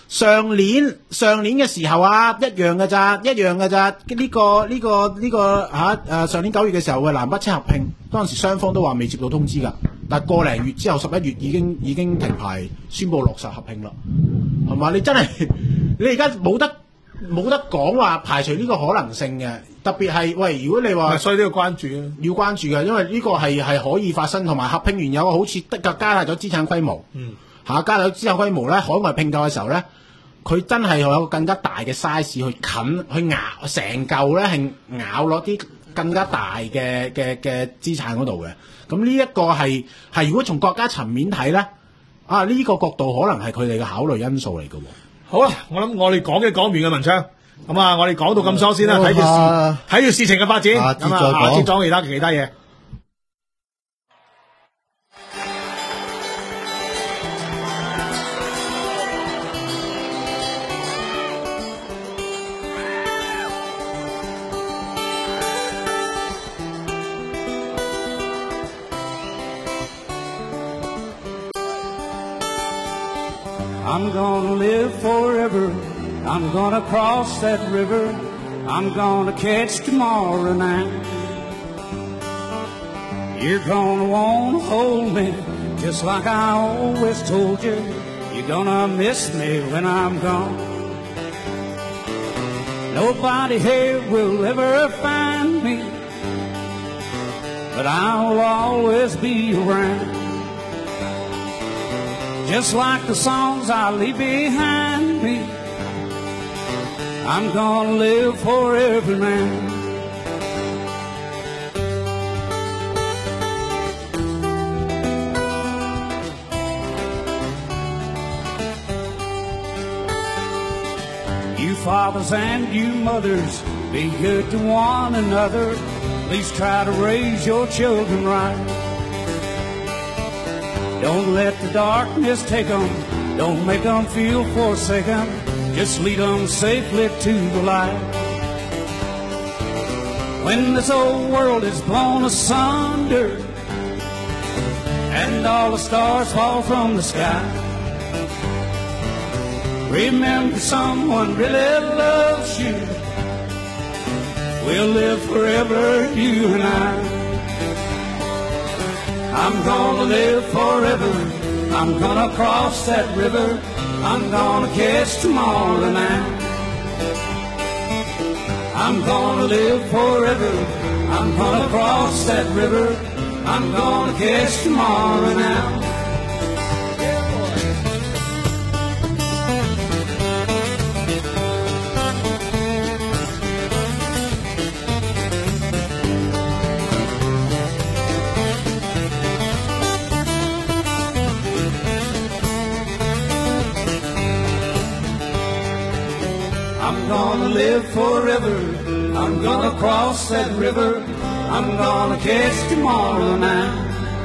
上年上年嘅時候啊，一樣嘅咋，一樣嘅咋。呢、個呢、個呢、個嚇誒、啊、上年九月嘅時候嘅南北車合併，當時雙方都話未接到通知㗎，但係個零月之後十一月已經已經停牌宣布落實合併啦，係嘛？你真係你而家冇得冇得講話排除呢個可能性嘅，特別係喂，如果你話， 所以都要關注啊， 要關注嘅，因為呢個係係可以發生，同埋合併完有好似的確加大咗資產規模， 嗯嚇加大咗資產規模咧，海外併購嘅時候咧。佢真係有個更加大嘅 size 去近去咬成嚿咧，係咬落啲更加大嘅嘅嘅資產嗰度嘅。咁呢一個係係如果從國家層面睇咧，啊呢、個角度可能係佢哋嘅考慮因素嚟嘅喎。 好啦，我諗我哋講嘅講完嘅文章，咁啊，我哋講到咁多先啦，睇住事睇住事情嘅發展， 下節咁啊， 再講下節講其他其他嘢。 I'm gonna live forever. I'm gonna cross that river. I'm gonna catch tomorrow night. You're gonna wanna hold me just like I always told you. You're gonna miss me when I'm gone. Nobody here will ever find me, but I'll always be around. Just like the songs I leave behind me, I'm gonna live forever now. You fathers and you mothers, be good to one another. Please try to raise your children right. Don't let the darkness take them. Don't make them feel forsaken. Just lead them safely to the light. When this old world is blown asunder and all the stars fall from the sky, remember someone really loves you. We'll live forever, you and I. I'm gonna live forever. I'm gonna cross that river. I'm gonna catch tomorrow night. I'm gonna live forever. I'm gonna cross that river. I'm gonna catch tomorrow night. I'm gonna live forever. I'm gonna cross that river. I'm gonna catch tomorrow night.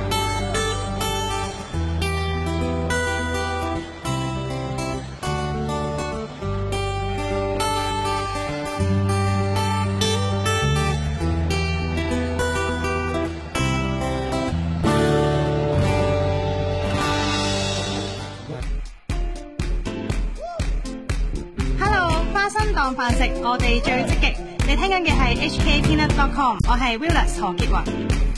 Hello， 花生當飯食，我哋最積極。你聽緊嘅係 H K Peanut dot com， 我係 Willis 何潔雲。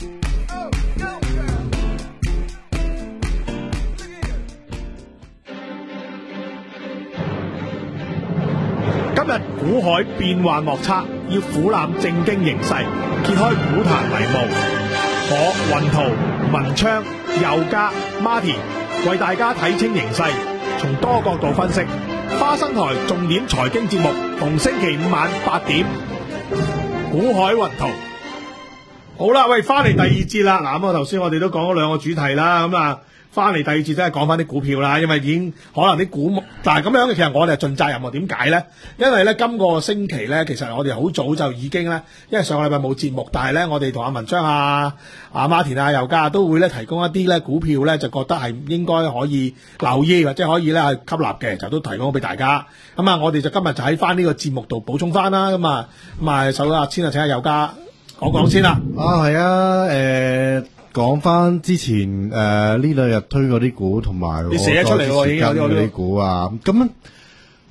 今日股海變幻莫測，要俯瞰正經形勢，揭開股壇迷霧。我雲圖、文昌、佑嘉、Martin 為大家睇清形勢，從多角度分析。花生台重點財經節目，逢星期五晚八點。股海雲圖。好啦，喂，翻嚟第二節啦。嗱，咁啊，頭先我哋都講咗兩個主題啦，咁啊。翻嚟第二節真係講翻啲股票啦，因為已經可能啲股，但係咁樣嘅其實我哋係盡責任喎。點解咧？因為咧今個星期咧，其實我哋好早就已經咧，因為上個禮拜冇節目，但係咧我哋同阿文章啊、阿馬田啊、尤嘉都會咧提供一啲咧股票咧，就覺得係應該可以留意或者可以咧係吸納嘅，就都提供俾大家。咁啊，我哋就今日就喺翻呢個節目度補充翻啦。咁啊，咁啊，首先先啊請阿尤嘉講講先啦。 啊，係啊，誒、呃。講翻之前誒呢兩日推嗰啲股，同埋我你寫咗出嚟喎，已經有嗰啲股啊，咁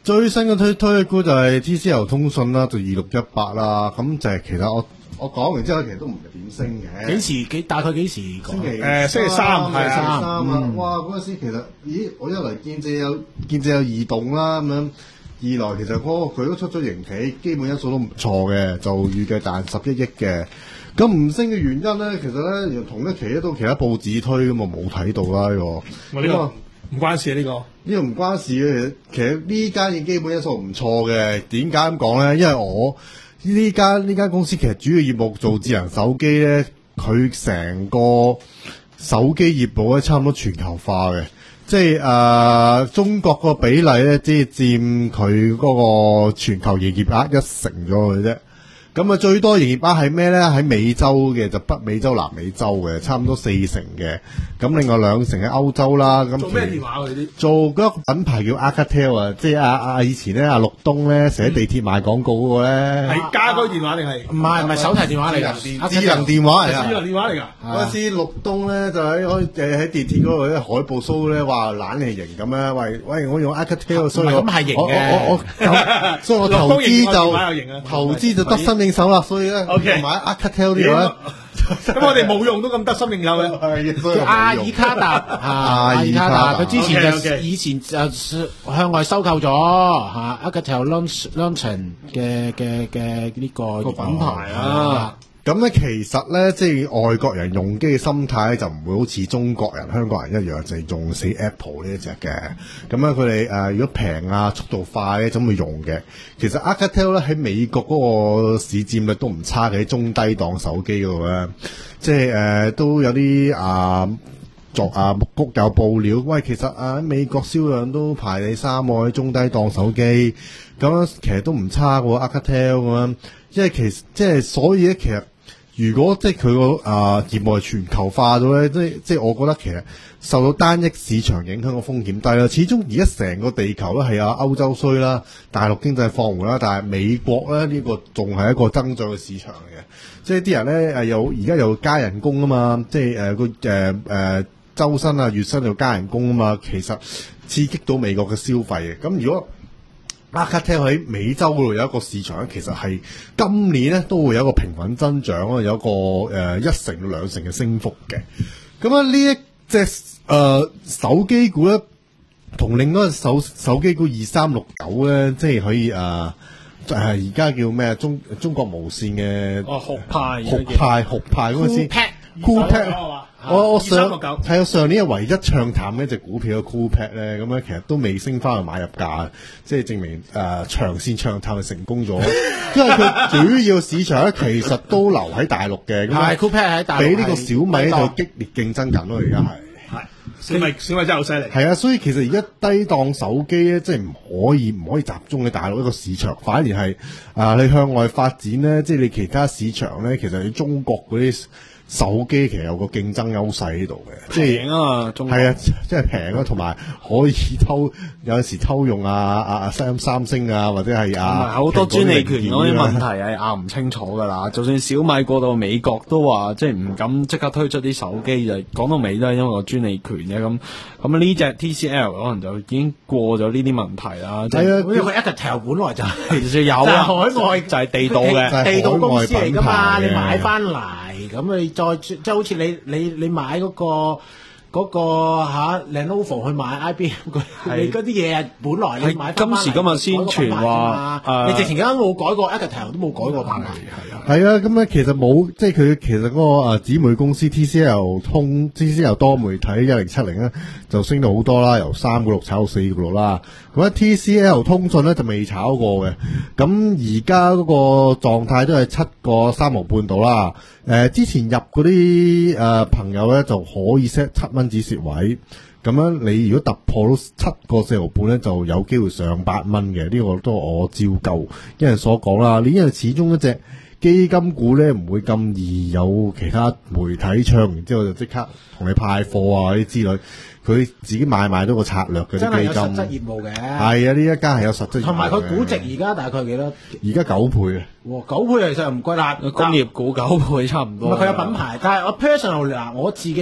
最新嘅推推股就係 T C L 通訊啦，就二六一八啦。咁就係其實我我講完之後，其實都唔係點升嘅。 幾時幾大概幾時講？ 星期誒星期三係係啊三啊！哇！嗰陣時其實，咦？我一嚟見借有見借有異動啦，咁樣二來其實嗰個佢都出咗盈喜，基本因素都唔錯嘅，就預計賺十一億嘅。咁唔升嘅原因咧，其實咧同一期咧都其他報紙推咁啊，冇睇到啦呢個。 我呢個唔關事啊呢個。 呢個唔關事嘅，其實呢間嘅基本因素唔錯嘅。點解咁講咧？因為我呢間呢間公司其實主要業務做智能手機咧，佢成個手機業務咧差唔多全球化嘅，即係誒、呃、中國個比例咧，即係佔佢嗰個全球營業額一成咗嘅啫。咁啊，最多營業額係咩咧？喺美洲嘅就北美洲、南美洲嘅，差唔多四成嘅。咁另外兩成喺歐洲啦。咁做咩電話佢啲？ 做嗰個品牌叫 Alcatel 啊，即係阿阿以前咧阿陸東咧成日喺地鐵賣廣告嗰個咧。 係家居電話定係？ 唔係唔係手提電話嚟㗎， 智能電話嚟智啊！ 能電話嚟㗎。 嗰陣時陸東咧就喺可以誒喺地鐵嗰度咧海報 show 咧話懶係型咁樣，喂喂我用 Alcatel 所以我咁係型我嘅我我所以我投資就投資就得心應手啦，所以咧 OK 買 Alcatel 呢個咧。 咁我哋冇用都咁得心應手嘅。 係所以叫阿爾卡達啊，阿爾卡達，佢之前就 OK，OK 以前就向外收購咗嚇 Alcatel Lucent 嘅嘅嘅呢個個品牌啊。 咁咧，其實咧，即係外國人用機嘅心態咧，就唔會好似中國人、香港人一樣，就係用死 Apple 呢一隻嘅。咁咧，佢哋誒如果平啊、速度快咧，咁會用嘅。其實 Alcatel 咧喺美國嗰個市佔率都唔差嘅，喺中低檔手機嗰度咧，即係誒、呃、都有啲啊作啊木谷有報料。喂，其實啊喺美國銷量都排第三喎，喺中低檔手機咁樣，其實都唔差喎 Alcatel 咁樣。因為其實即係所以咧，其實如果即係佢個啊業務係全球化咗咧，即係即係我覺得其實受到單一市場影響嘅風險低啦。始終而家成個地球咧係有歐洲衰啦，大陸經濟放緩啦，但係美國咧呢、這個仲係一個增長嘅市場嚟嘅。即係啲人咧誒又而家又加人工啊嘛，即係誒個誒誒週薪啊月薪又加人工啊嘛，其實刺激到美國嘅消費嘅。咁如果Alcatel喺美洲嗰度有一個市場咧，其實係今年咧都會有一個平穩增長啊，有一個誒、呃、一成到兩成嘅升幅嘅。咁啊呢一隻誒手機股咧，同另外一隻手手機股二三六九咧，即係可以誒就係而家叫咩？中中國無線嘅哦，酷派酷派酷派嗰陣時。Coolpad，我我上係我上年係唯一唱淡嘅一隻股票嘅 Coolpad 咧，咁咧其實都未升翻去買入價，即係證明誒、呃、長線唱淡係成功咗，因為佢主要市場咧其實都留喺大陸嘅，咁係 Coolpad 喺大陸， 俾呢個小米喺度激烈競爭緊咯，而家係。 小米小米真係好犀利。 係啊，所以其實而家低檔手機咧，即係唔可以唔可以集中喺大陸一個市場，反而係啊、呃、你向外發展咧，即係你其他市場咧，其實你中國嗰啲手機其實有個競爭優勢喺度嘅，即係平啊，中國係啊，即係平啊，同埋可以偷有陣時偷用啊啊啊三三星啊，或者係啊好多專利權嗰啲問題題。 係拗唔清楚噶啦。就算小米過到美國都話，即係唔敢即刻推出啲手機，就講到尾都係因為個專利權嘅。咁咁呢隻 T C L 可能就已經過咗呢啲問題啦。 係啊， 因為佢 Alcatel 本來就係、 其實有啊， 就係海外就係地道嘅， 就係地道公司嚟㗎嘛， 海外品牌嘅你買翻嚟咁你再即係好似你你你買嗰、個嗰、個嚇 Lenovo 去買 I B M 佢你嗰啲嘢本來你買翻今時今日先傳話誒，你直情而家冇改過 Alcatel 都冇改過品牌， 係啊，咁咧其實冇，即係佢其實嗰個啊姊妹公司 T C L 通 T C L 多媒體一零七零咧就升到好多啦，由三個六炒到四個六啦。咁咧 T C L 通訊咧就未炒過嘅，咁而家嗰個狀態都係七個三毫半到啦。誒、呃、之前入嗰啲誒朋友咧就可以 set 七蚊止蝕位，咁樣你如果突破到七個四毫半咧，就有機會上八蚊嘅。呢、這個都我照舊一人所講啦。你因為始終一隻基金股咧唔會咁易有其他媒體唱完之後就即刻同你派貨啊啲之類，佢自己買賣都個策略嘅真係有啲基金。 實質業務嘅。 係啊，呢一間係有實質業務嘅。 同埋佢估值而家大概幾多？ 而家九倍啊！ 哇，九倍其實唔貴啦， 工業股九倍差唔多。 唔係佢有品牌，但係我 personal 嗱，我自己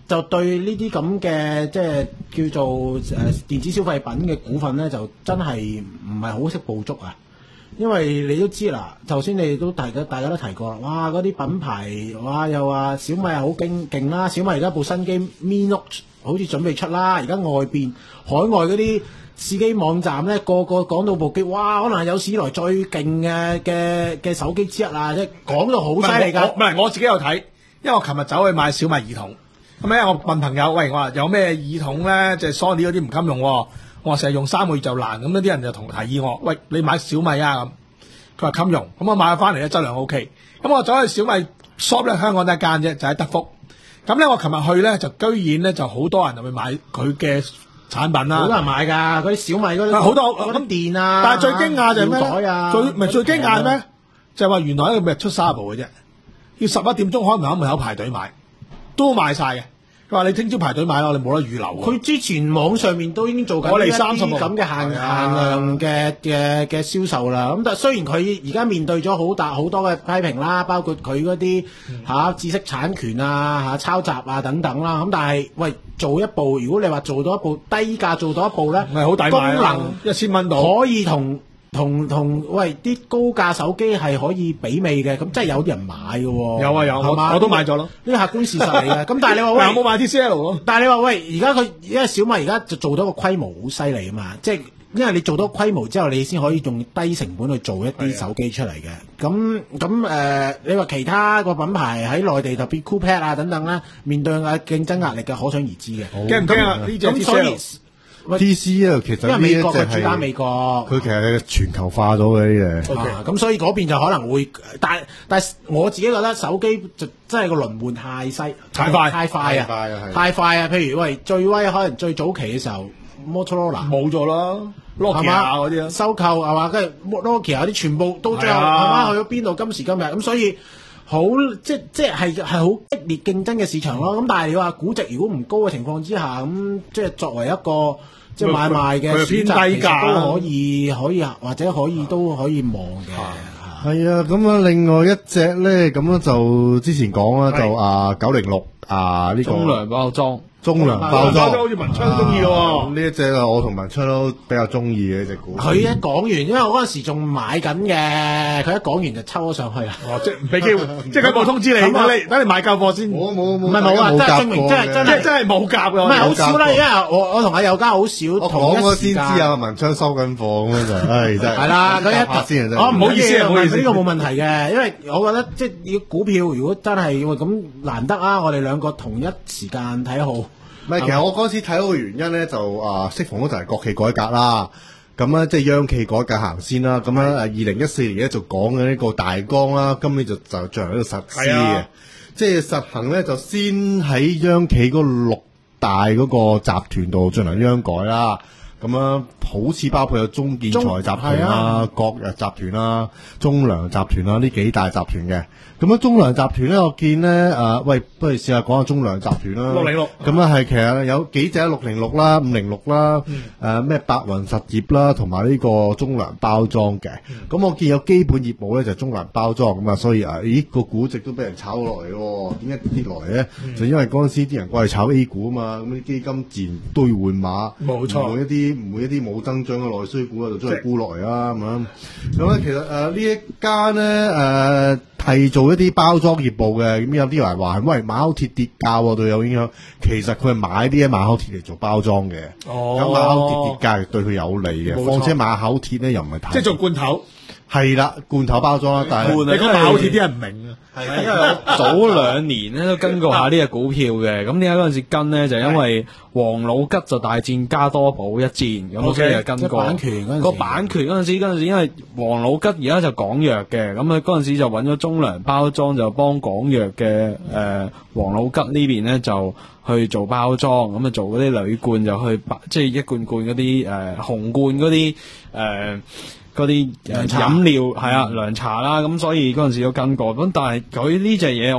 就對呢啲咁嘅即係叫做誒、呃、電子消費品嘅股份咧，就真係唔係好識捕捉啊！因為你都知啦，頭先你都提嘅，大家都提過啦。哇！嗰啲品牌，哇又話小米係好勁勁啦，小米而家部新機 Mi Note 好似準備出啦。而家外邊海外嗰啲試機網站咧，個個講到部機，哇！可能係有史以來最勁嘅嘅嘅手機之一啊！即係講到好犀利㗎。 唔係我自己有睇，因為我琴日走去買小米耳筒，咁咧我問朋友，喂，我話有咩耳筒咧？即係 Sony 嗰啲唔襟用喎。我話成日用三個月就爛，咁呢啲人就同提議我，喂，你買小米啊咁。佢話襟用，咁我買翻嚟咧質量 O K。咁我走去小米 shop 咧，香港得一間啫，就喺德福。咁咧我琴日去咧，就居然咧就好多人就去買佢嘅產品啦。 好多人買㗎，嗰啲小米嗰啲好多嗰啲電啊。 但係最驚訝就係咩電袋咧？ 啊， 最唔係最驚訝係咩？就係話原來一個日出三十部嘅啫，要十一點鐘開門口門口排隊買，都賣晒嘅。佢話你聽朝排隊買咯，你冇得預留。 佢之前網上面都已經做緊我哋一三十部啲咁嘅限限係啊量嘅嘅嘅銷售啦。咁但係雖然佢而家面對咗好大好多嘅批評啦，包括佢嗰啲嚇知識產權啊、嚇、抄襲啊等等啦。咁但係喂，做一部如果你話做到一部低價做到一部咧， 唔係好抵買功啊能一千蚊到可以同。同同喂啲高價手機係可以媲美嘅，咁真係有啲人買嘅喎。 有啊有， 係嘛我我都買咗咯。 呢個客觀事實嚟嘅。咁但係你話喂， 但係我冇買 T C L 咯。 但係你話喂，而家佢因為小米而家就做到個規模好犀利啊嘛，即係因為你做到規模之後，你先可以用低成本去做一啲手機出嚟嘅。咁咁誒，你話其他個品牌喺內地特別 Coolpad 啊等等咧，面對嘅競爭壓力嘅，可想而知嘅。 驚唔驚啊？呢隻 T 咁所 C 以 L T C 咧，其實因為美國呢一隻嘅主打係美國。 佢其實係全球化咗嘅呢隻。 啊，咁所以嗰邊就可能會，但但係我自己覺得手機就真係個輪換太犀太快太快啊， 太快啊係太快啊！譬如喂，最威可能最早期嘅時候，Motorola 冇咗啦，Nokia 係嘛嗰啲啊。 收購係嘛，跟住 Nokia 嗰啲全部都最後係啊係嘛去咗邊度？今時今日咁，所以好即即係係好激烈競爭嘅市場咯。咁但係你話估值如果唔高嘅情況之下，咁即係作為一個即係買賣嘅佢係偏選擇， 低價其實都可以可以或者可以都可以望嘅。 係啊，咁啊，另外一隻咧，咁樣就之前講啦，就啊九零六啊呢個中糧包裝。 中糧包包裝裝好似文昌都中意嘅喎。 呢一隻啊，我同文昌都比較中意嘅呢隻股。 佢一講完，因為我嗰陣時仲買緊嘅，佢一講完就抽咗上去啦。 哦，即係唔俾機會，即係佢冇通知你， 咁啊等你等你買夠貨先。 冇冇冇， 唔係冇啊大家真係證明夾過嘅真係真即係真係冇夾㗎。 唔係好有少啦， 夾過因為我我同阿友家好少我同講咗先知一時間。 啊，文昌收緊貨咁樣就，唉真係。 係啦，佢夾下一先啊真係。 哦唔好意思， 唔好意思呢個冇問題嘅，因為我覺得即係要股票，如果真係喂咁難得啊，我哋兩個同一時間睇好。 唔係，其實我嗰陣時睇到嘅原因咧，就啊，適逢嗰就係國企改革啦。咁咧，即係央企改革行先啦。咁咧，誒二零一四年咧就講緊呢個大綱啦，今年就就進行一個實施嘅。 係啊即係實行咧，就先喺央企嗰六大嗰個集團度進行央改啦。咁樣好似包括有中建材集團啦、 中係啊、 國藥集團啦、中糧集團啦呢幾大集團嘅。咁樣中糧集團咧，我見咧誒、呃，喂，不如試下講下中糧集團啦。 六零六咁啊，係其實有幾隻六零六啦、五零六啦、誒咩白雲實業啦，同埋呢個中糧包裝嘅。咁、我見有基本業務咧就係中糧包裝咁啊，所以啊，咦個估值都俾人炒落嚟喎？點解跌落嚟咧？就因為嗰陣時啲人過嚟炒 A 股啊嘛，咁啲基金自然都要換馬， 冇錯唔會一啲唔會一啲冇增長嘅內需股啊，就將佢沽落嚟啦咁樣。咁咧其實誒、呃、呢一間咧誒係做一啲包裝業務嘅，咁有啲人話喂馬口鐵跌價喎，對有影響。其實佢係買啲嘅馬口鐵嚟做包裝嘅， 哦咁馬口鐵跌價係對佢有利嘅。 冇錯況且馬口鐵咧又唔係太即係做罐頭。 係啦，罐頭包裝啦，但係你講馬口鐵啲人唔明啊。 係啊，因為我早兩年咧都跟過下呢隻股票嘅，咁點解嗰陣時跟咧？就因為王老吉就大戰加多寶一戰，咁所以就跟過。 版權嗰陣時個版權嗰陣時，嗰陣時因為王老吉而家就港藥嘅，咁啊嗰陣時就揾咗中糧包裝就幫港藥嘅誒王老吉呢邊咧就去做包裝，咁啊做嗰啲鋁罐就去即係一罐罐嗰啲誒紅罐嗰啲誒。嗰啲誒飲料係啊涼茶啦，咁所以嗰陣時都跟過，咁但係佢呢隻嘢我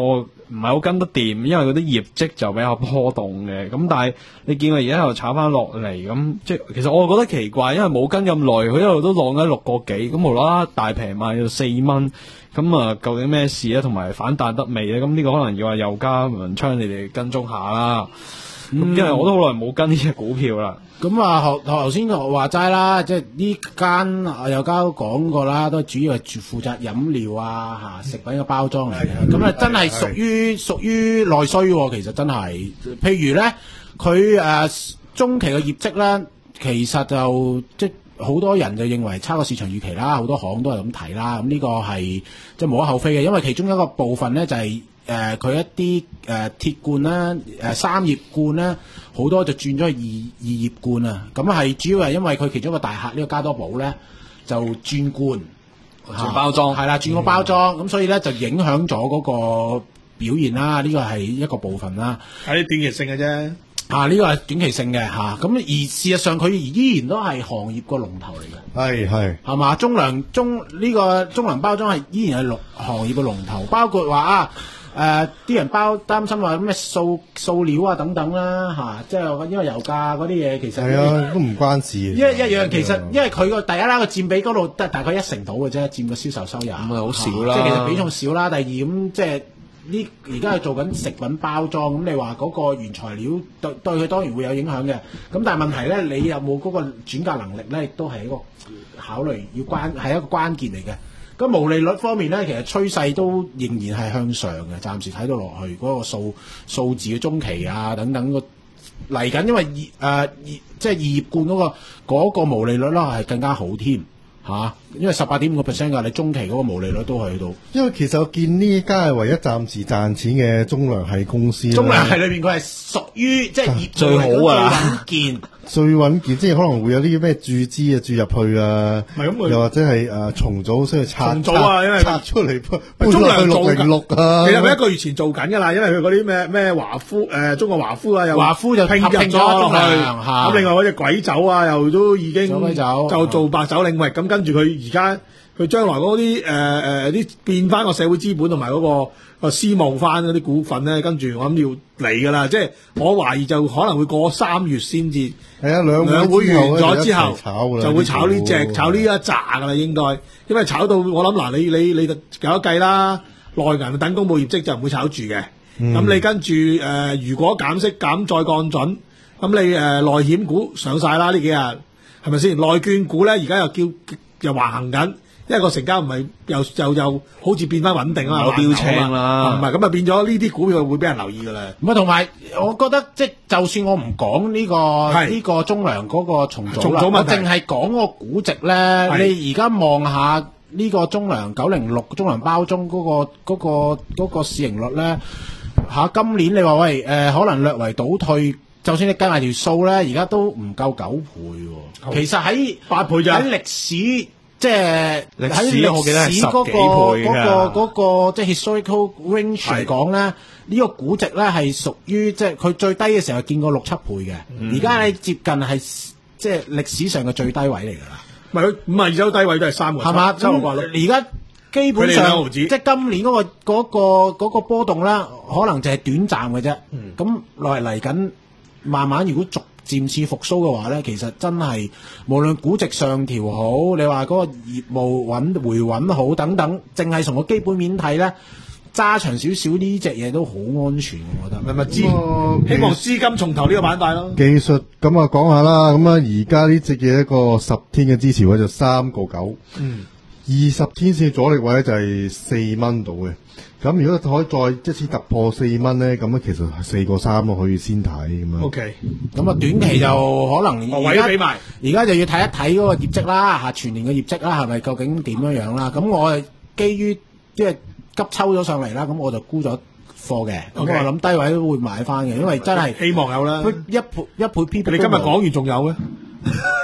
唔係好跟得掂，因為嗰啲業績就比較波動嘅。咁但係你見佢而家又炒翻落嚟，咁即係其實我覺得奇怪，因為冇跟咁耐，佢一路都浪緊六個幾，咁無啦啦大平賣到四蚊，咁啊究竟咩事咧？同埋反彈得未咧？咁呢個可能要話佑嘉文昌你哋跟蹤下啦。咁、嗯、因為我都好耐冇跟呢隻股票啦。 咁啊，學頭先我話齋啦，即係呢間啊佑嘉都講過啦，都主要係負責飲料啊嚇食品嘅包裝嚟嘅。咁啊，真係屬於屬於內需喎，其實真係。譬如咧，佢誒、呃、中期嘅業績咧，其實就即係好多人就認為差過市場預期啦，好多行都係咁睇啦。咁呢個係即係無可厚非嘅，因為其中一個部分咧就係、是。誒佢、呃、一啲誒、呃、鐵罐啦，誒、呃、三葉罐啦，好多就轉咗去二二葉罐啊！咁係主要係因為佢其中一個大客呢、呢個加多寶咧就轉罐， 轉包裝係啦，轉個包裝，咁、嗯、所以咧就影響咗嗰個表現啦。呢個係一個部分啦， 係啲短期性嘅啫。 啊，呢個係短期性嘅嚇。咁、啊、而事實上佢依然都係行業個龍頭嚟嘅。 係係係嘛？中糧中呢、呢個中糧包裝係依然係龍行業嘅龍頭，包括話啊。誒啲、呃、人包擔心話咩塑塑料啊等等啦嚇、啊，即係因為油價嗰啲嘢其實係啊，都唔關事。 一一樣其實因為佢個第一啦個佔比嗰度得大概一成到嘅啫，佔個銷售收入咁啊好少啦，即係其實比重少啦。第二咁即係呢而家係做緊食品包裝，咁你話嗰個原材料對對佢當然會有影響嘅。咁但係問題咧，你有冇嗰個轉嫁能力咧，亦都係一個考慮要關係一個關鍵嚟嘅。咁毛利率方面咧，其實趨勢都仍然係向上嘅，暫時睇到落去嗰、那個數數字嘅中期啊等等個嚟緊，因為二誒二即係二葉罐嗰、那個嗰、那個毛利率啦係更加好添嚇、啊，因為十八點五個 percent 㗎，你中期嗰個毛利率都係去到。因為其實我見呢間係唯一暫時賺錢嘅中糧系公司。 中糧系裏邊佢係屬於即係業最好啊， 最穩健。 最穩健，即係可能會有啲咩注資啊注入去啊，又或者係誒、呃、重組需要拆重組啊，因為拆出嚟搬中糧去六零六啊。 其實佢一個月前做緊㗎啦，因為佢嗰啲咩咩華夫誒、呃、中國華夫啊，又華夫就拼入咗落去。咁另外嗰隻鬼酒啊，又都已經就做白酒領域。咁跟住佢而家佢將來嗰啲誒誒啲變翻個社會資本同埋嗰個。個私募翻嗰啲股份咧，跟住我諗要嚟噶啦，即係我懷疑就可能會過三月先至。係啊，兩兩會完咗之後，炒就會炒呢隻炒呢一紮噶啦，應該，因為炒到我諗嗱，你你你就搞一計啦，內銀等公佈業績就唔會炒住嘅。咁、嗯、你跟住誒、呃，如果減息減再降準，咁你誒、呃、內險股上晒啦呢幾日，係咪先？內券股咧而家又叫又橫行緊。因為個成交唔係又又又好似變翻穩定啦， 有標青啦， 唔係咁啊變咗呢啲股票會俾人留意噶啦。 咁啊，同埋我覺得即係就算我唔講呢個呢個中糧嗰個重組啦，我淨係講個估值咧，是你而家望下呢個中糧九零六中糧包裝嗰、嗰個嗰、嗰個嗰個市盈率咧嚇、啊，今年你話喂誒、呃、可能略為倒退，就算你計埋條數咧，而家都唔夠九倍喎。好其實喺八倍咋喺歷史。即係喺歷史我記得係十幾倍嗰、嗰個嗰、嗰個即係 historical range 嚟講咧，呢個估值咧係屬於即係佢最低嘅時候見過六七倍嘅，而家你接近係即係歷史上嘅最低位嚟㗎啦。 唔係佢五十二周低位都係三個， 係嘛？ 七六八六。 而家基本上即係今年嗰、嗰個嗰、嗰個嗰個波動咧，可能就係短暫嘅啫。咁落嚟嚟緊，慢慢如果逐漸次復甦嘅話咧，其實真係無論估值上調好，你話嗰個業務穩回穩好等等，淨係從個基本面睇咧，揸長少少呢隻嘢都好安全，我覺得。 咪咪資，希望資金重投呢個板塊咯。 技術咁啊講下啦，咁啊而家呢隻嘅一個十天嘅支持位就三個九，嗯，二十天線阻力位咧就係四蚊到嘅。咁如果可以再一次突破四蚊咧，咁啊其實係四個三都可以先睇咁樣。 O K， 咁啊短期就可能而家俾埋， 而家就要睇一睇嗰個業績啦，嚇全年嘅業績啦，係咪究竟點樣樣啦？咁我係基於即係急抽咗上嚟啦，咁我就沽咗貨嘅。咁 Okay. 我諗低位都會買翻嘅，因為真係希望有啦。 一倍一倍 P， 你今日講完仲有嘅？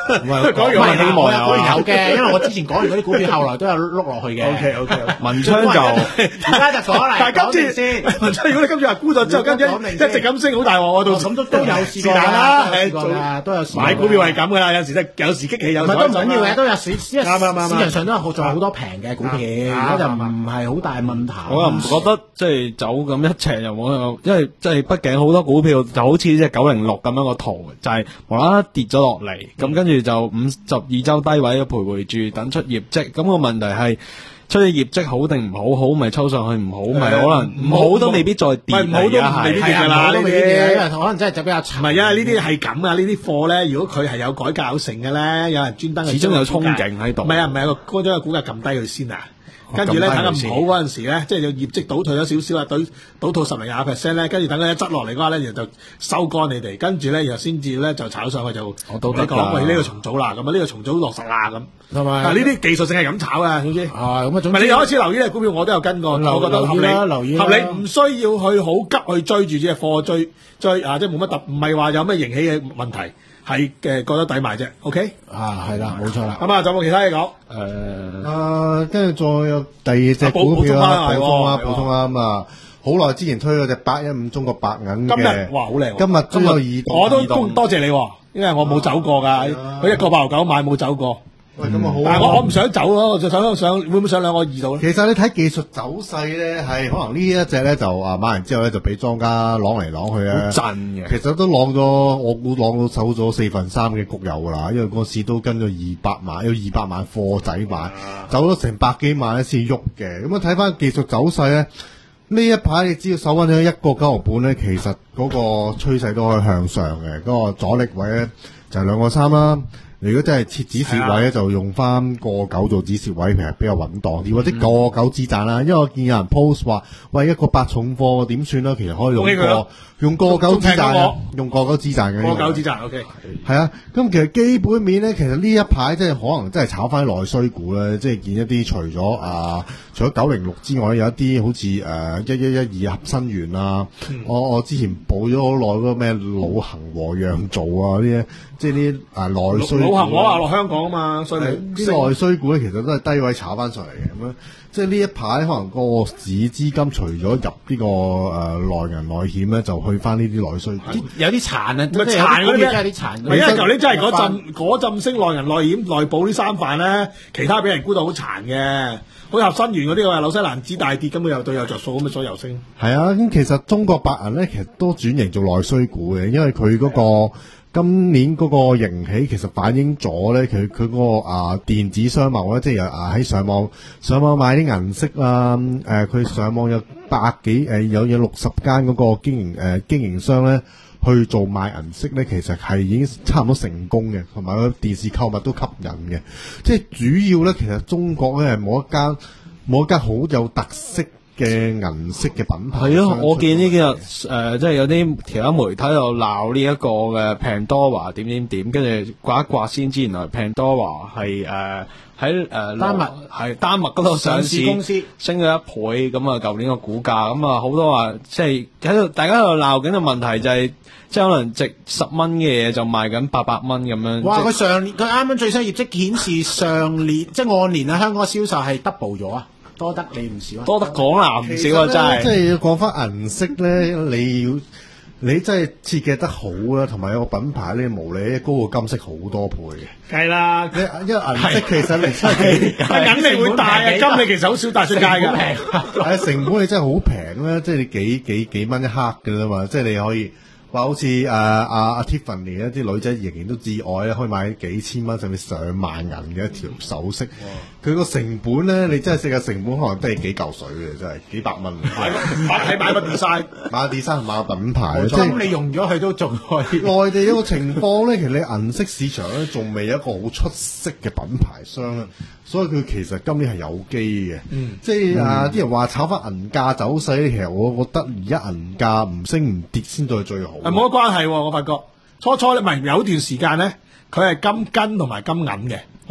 唔係講完唔係希望有我有啊有嘅，因為我之前講完嗰啲股票，後來都有碌落去嘅。 OK OK。 文昌就而家就講嚟但係講定今次先。 如果你今次話沽咗之後，跟住一講定先直咁升，好大鑊喎！到時咁都都有試是過但啦， 都有試過係㗎都有試過買股票係咁噶啦，有時真係有時激氣，有時唔係都唔緊要嘅， 開心都有市，因為啱啱啱市場上都有好仲有好多平嘅股票， 啱而家就啱啱唔係好大問題。 我又唔覺得即係走咁一尺又冇，因為即係畢竟好多股票就好似只九零六咁樣個圖，就係無啦啦跌咗落嚟，咁跟住就五十二周低位徘徊住等出業績。咁個問題係出咗業績好定唔好，好咪抽上去，唔好咪可能唔好都未必再跌。 唔好都未必跌㗎啦， 係啊，都未必跌呢啲因為可能真係就比較唔長。 係，因為呢啲係咁啊！呢啲貨咧，如果佢係有改革有成嘅咧，有人專登去始終有將個股價憧憬喺度唔係啊，唔係個嗰將個股價撳低佢先啊！跟住咧，等佢唔好嗰陣時咧，即係業績倒退咗少少啊，倒倒退十零廿 percent 咧，跟住等佢一執落嚟嘅話咧，然後就收乾你哋，跟住咧然後先至咧就炒上去就我都得㗎你講喂呢個重組啦，咁啊呢個重組落實啦咁。 同埋但係呢啲技術性係咁炒啊，總之。 啊，咁啊， 唔總之係你開始留意呢隻股票，我都有跟過， 留我覺得合留意啦理， 留意啦合理，唔需要去好急去追住隻貨追追啊，即係冇乜特，唔係話有咩盈喜嘅問題，係嘅覺得抵買啫。OK， 啊，係啦，冇錯啦。 咁啊，仲有冇其他嘢講？ 誒， 啊，跟住再有第二隻股票啊，補充啊，補充啊，咁啊，好耐之前推嗰隻八一五中國白銀今日嘅， 哇好靚喎， 今日都有移動， 我都移動多謝你喎，因為我冇走過㗎，佢一個八毫九買冇走過， 喂，咁啊好啊， 但係我我唔想走咯，我就想想會唔會上兩個二度咧？ 其實你睇技術走勢咧，係可能呢一隻咧就啊買完之後咧就俾莊家啷嚟啷去啊， 震嘅。 其實都啷咗，我估啷到手咗四分三嘅谷友噶啦，因為嗰時都跟咗二百萬，有二百萬貨仔買，走咗成百幾萬咧先喐嘅。咁啊睇翻技術走勢咧，呢一排你只要守穩咗一個九毫半咧，其實嗰個趨勢都可以向上嘅，嗰、個阻力位咧就係兩個三啦。如果真係設止蝕位咧，就用翻個九做止蝕位，其實比較穩當啲，或者個九止賺啦。因為我見有人 post 話，喂一個八重貨點算啦？其實可以用個恭喜佢咯用個九止賺仲平過嘅我， 用個九止賺嘅。 個九指賺 OK。 係啊，咁其實基本面咧，其實呢一排即係可能真係炒翻內需股咧，即係見一啲除咗啊，除咗九零六之外，有一啲好似誒一一一二合生元啊， 嗯我我之前補咗好耐嗰個咩老恒和釀造啊啲，即係啲啊內需股老行我話落香港啊嘛，所以係啲內需股咧，其實都係低位炒翻上嚟嘅咁樣。即係呢一排可能個市資金除咗入呢個誒內銀內險咧，就去翻呢啲內需股。 有啲殘啊，即咪係有殘嗰啲啲股票真係啲殘。 唔係因為舊年真係嗰陣嗰陣升內銀內險內保呢三範咧，其他俾人估到好殘嘅，好似合生元嗰啲話紐西蘭紙大跌，咁佢又對有着數，咁所以又升。 係啊，咁其實中國白銀咧，其實都轉型做內需股嘅，因為佢嗰、個。今年嗰個盈喜其實反映咗咧，佢佢嗰個啊電子商貿咧，即係啊喺上網上網買啲銀飾啊，誒、呃、佢上網有百幾誒、呃、有有六十間嗰個經營誒、呃、經營商咧去做賣銀飾咧，其實係已經差唔多成功嘅，同埋個電視購物都吸引嘅。即係主要咧，其實中國咧係冇一間冇一間好有特色嘅銀色嘅品牌。 係咯，我見呢幾日誒，即係有啲其他媒體又鬧呢一個嘅 Pandora 點點點，跟住刮一刮先知，原來 Pandora 係誒喺誒丹麥係丹麥嗰度上市上市公司升咗一倍，咁啊舊年個股價，咁啊好多話即係喺度，大家喺度鬧緊嘅問題就係、即係可能值十蚊嘅嘢就賣緊八百蚊咁樣。 哇！ 即係佢上年佢啱啱最新業績顯示上年即係按年啊，香港嘅銷售係 double 咗啊，多得你唔少啊。 多得講啦，唔少啊，真係。 即係要講翻銀色咧，你要你真係設計得好啦，同埋有個品牌咧，毛利高過金色好多倍嘅。 係啦， 你因為銀色其實你真係銀利會大啊，金利其實好少帶出街㗎。 係成本你真係好平啦，即係你幾幾幾蚊一克嘅啦嘛，即係你可以話好似誒阿阿 Tiffany 一啲女仔仍然都至愛咧，可以買幾千蚊甚至上萬銀嘅一條首飾。佢個成本咧，你真係食嘅成本可能都係幾嚿水嘅，真係幾百蚊。 買睇買個 design， 買 design 買個品牌，即係咁你用咗佢都仲可以。 內地一個情況咧，其實你銀色市場咧仲未有一個好出色嘅品牌商啦，所以佢其實今年係有機嘅。 嗯即係啊，啲人話炒翻銀價走勢咧，其實我覺得而家銀價唔升唔跌先至係最好。 係冇乜關係喎。我發覺初初咧，唔係有段時間咧，佢係金根同埋金銀嘅。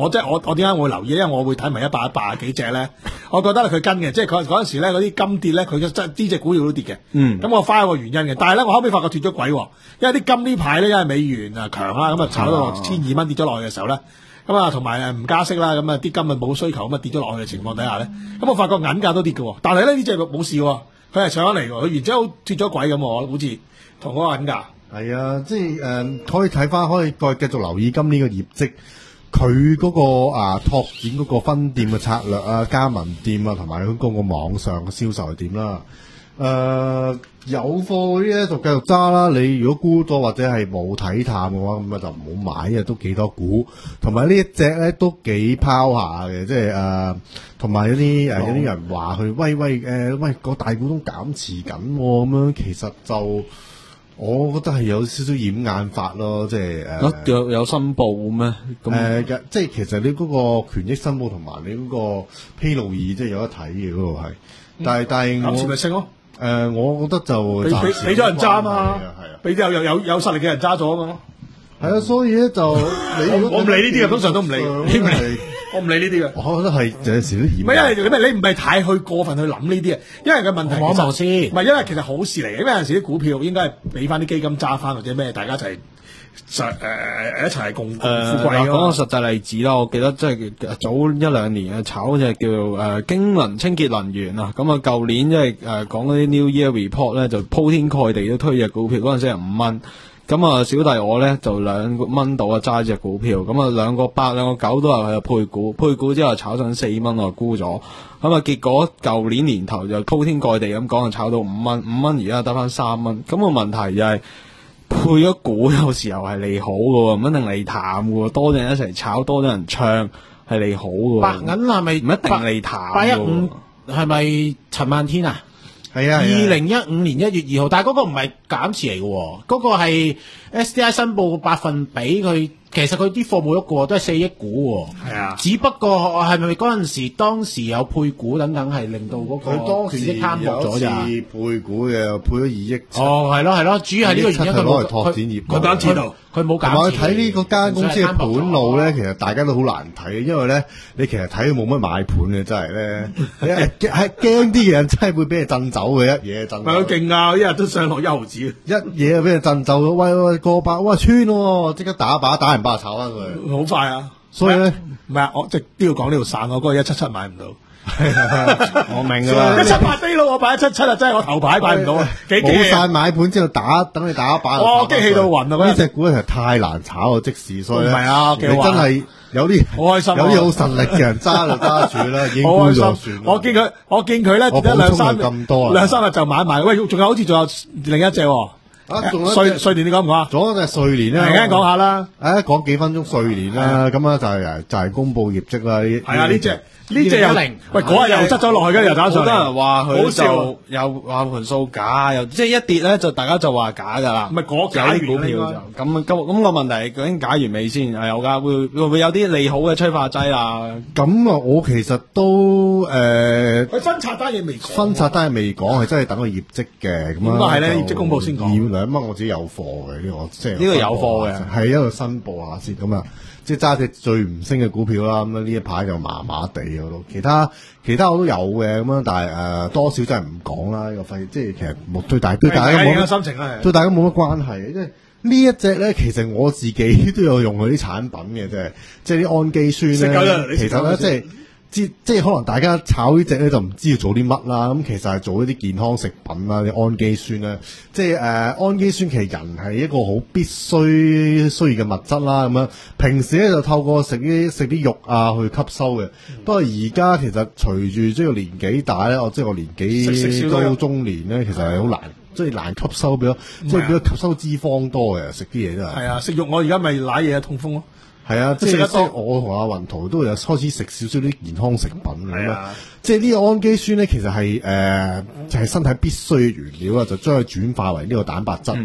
我即係我我點解我會留意？因為我會睇埋一百一百幾隻咧，我覺得佢跟嘅，即係佢嗰陣時咧嗰啲金跌咧，佢真呢隻股票都跌嘅。 嗯， 咁我花一個原因嘅，但係咧我後尾發覺脫咗軌喎，因為啲金呢排咧因為美元啊強啦，咁啊炒到落千二蚊跌咗落去嘅時候咧，咁啊同埋誒唔加息啦，咁啊啲金啊冇需求咁啊跌咗落去嘅情況底下咧，咁我發覺銀價都跌嘅，但係咧呢隻冇事喎，佢係上咗嚟喎，佢原之後脫咗軌咁喎，好似同嗰個銀價。 係啊，即係誒、呃，可以睇翻，可以再繼續留意今年嘅業績，佢嗰、個啊拓展嗰個分店嘅策略啊，加盟店啊，同埋佢嗰個網上嘅銷售係點啦。誒、呃，有貨嗰啲咧就繼續揸啦。你如果沽咗或者係冇睇淡嘅話，咁啊就唔好買，因為都幾多股。同埋呢一隻咧都幾拋下嘅，即係誒，同、呃、埋有啲誒、呃、有啲人話佢喂喂誒、呃、喂個大股東減持緊咁樣，其實就。我覺得係有少少掩眼法咯，即係誒、呃、 有有申報咩？咁誒、 呃，即係其實你嗰個權益申報同埋你嗰個披露易，即係有得睇嘅嗰個係。但係但係我減持咪升咯？ 誒、呃，我覺得就俾俾俾咗人揸嘛， 係啊係啊， 俾啲有有有有實力嘅人揸咗啊嘛。 係啊，所以咧就你我我唔理呢啲嘅，通常都唔理，你唔理。我唔理呢啲嘅， 我覺得係有陣時都掩。 唔係因為你你唔係太去過分去諗呢啲啊，因為個問題望一望先。 唔係因為其實好事嚟嘅，因為有陣時啲股票應該係俾翻啲基金揸翻或者咩，大家一齊實誒一齊共共富貴講個咯。 實際例子啦，我記得即係早一兩年啊，炒隻叫做誒京能清潔能源啊，咁啊舊年即係誒講嗰啲 New Year Report 咧，就鋪天蓋地都推隻股票，嗰陣時係五蚊。咁啊，小弟我咧就兩個蚊到啊，揸隻股票，咁啊兩個八兩個九都係喺度配股，配股之後炒上四蚊，我沽咗。咁啊，結果舊年年頭就鋪天蓋地咁講，就炒到五蚊，五蚊而家得翻三蚊。咁個問題就係配咗股有時候係利好嘅，唔一定利淡嘅，多啲人一齊炒，多啲人唱係利好嘅。 白銀係咪唔一定利淡？ 八一五係咪陳萬天啊？ 係啊， 二零一五年一月二號，但係嗰個唔係減持嚟嘅喎，嗰、嗰個係 S D I 申報百分比佢。其實佢啲貨冇喐過，都係四億股喎。 係啊， 只不過係咪嗰陣時當時有配股等等，係令到嗰個權益攤薄咗咋？ 配股嘅配咗二億。 哦，係咯係咯，主要係呢個原因。佢攞嚟拓展業務。 佢減持到， 佢冇減持。 同埋我睇呢個間公司嘅盤路咧，其實大家都好難睇，因為咧你其實睇佢冇乜買盤嘅，真係咧係驚啲嘢真係會俾人震走嘅，一嘢震。 係佢勁啊！一日都上落一毫子， 一嘢就俾人震走咗。喂喂，過百哇穿喎，即刻打把打人把炒翻佢。 好快啊！ 所以咧， 唔係啊，我即係都要講呢度散，我嗰個一七七買唔到。 我明㗎啦， 一七八飛佬我擺一七七啊，真係我頭牌買唔到啊！幾冇晒買盤之後打，等你打一把。 我激氣到暈啊！ 呢隻股其實太難炒啊，即時所以唔係啊， 你真係有啲好開心， 有啲好實力嘅人揸就揸住啦，已經沽咗算。 我見佢，我見佢咧， 我得兩三咁多， 兩三日就買埋。喂，仲有好似仲有另一隻。 啊，仲有瑞瑞年你講唔講啊？ 仲有隻瑞年咧， 而家講下啦。 誒，講幾分鐘瑞年啦，咁啊就係就係公佈業績啦。 係啊，呢隻呢隻又零，喂嗰日又執咗落去，跟住又打上嚟。 好多人話佢好笑就又話盤數假，又即係一跌咧就大家就話假㗎啦。 唔係嗰有啲股票就咁咁咁個問題究竟假完未先？係有㗎，會會唔會有啲利好嘅催化劑啊？ 咁啊，我其實都誒， 佢分拆單嘢未講， 分拆單嘢未講，係真係等佢業績嘅。咁啊， 應該係咧業績公佈先講。 二兩蚊我自己有貨嘅呢個，即係呢個有貨嘅， 係一個申報下先咁啊。即係揸隻最唔升嘅股票啦，咁啊呢一排就麻麻地嗰度，其他其他我都有嘅咁樣，但係誒、呃、多少真係唔講啦，呢、這個費即係其實冇對大對大家冇心情啦， 對大家冇乜關係，即係呢一隻咧，其實我自己都有用佢啲產品嘅，即係即係啲氨基酸咧，其實咧即係。即即係可能大家炒呢隻咧就唔知要做啲乜啦，咁其實係做一啲健康食品啦，啲氨基酸啦，即係誒氨基酸其實人係一個好必須需要嘅物質啦，咁樣平時咧就透過食啲食啲肉啊去吸收嘅，不過而家其實隨住即係年紀大咧，我即係我年紀都中年咧，其實係好難。即係難吸收，變咗即係變咗吸收脂肪多嘅，食啲嘢真係。 係啊，食肉我而家咪舐嘢痛風咯。 係啊，即係食得多。 我同阿雲圖都有開始食少少啲健康食品咁啊。即係呢個氨基酸咧，其實係誒、呃、就係、是、身體必須嘅原料啊，就將佢轉化為呢個蛋白質。咁、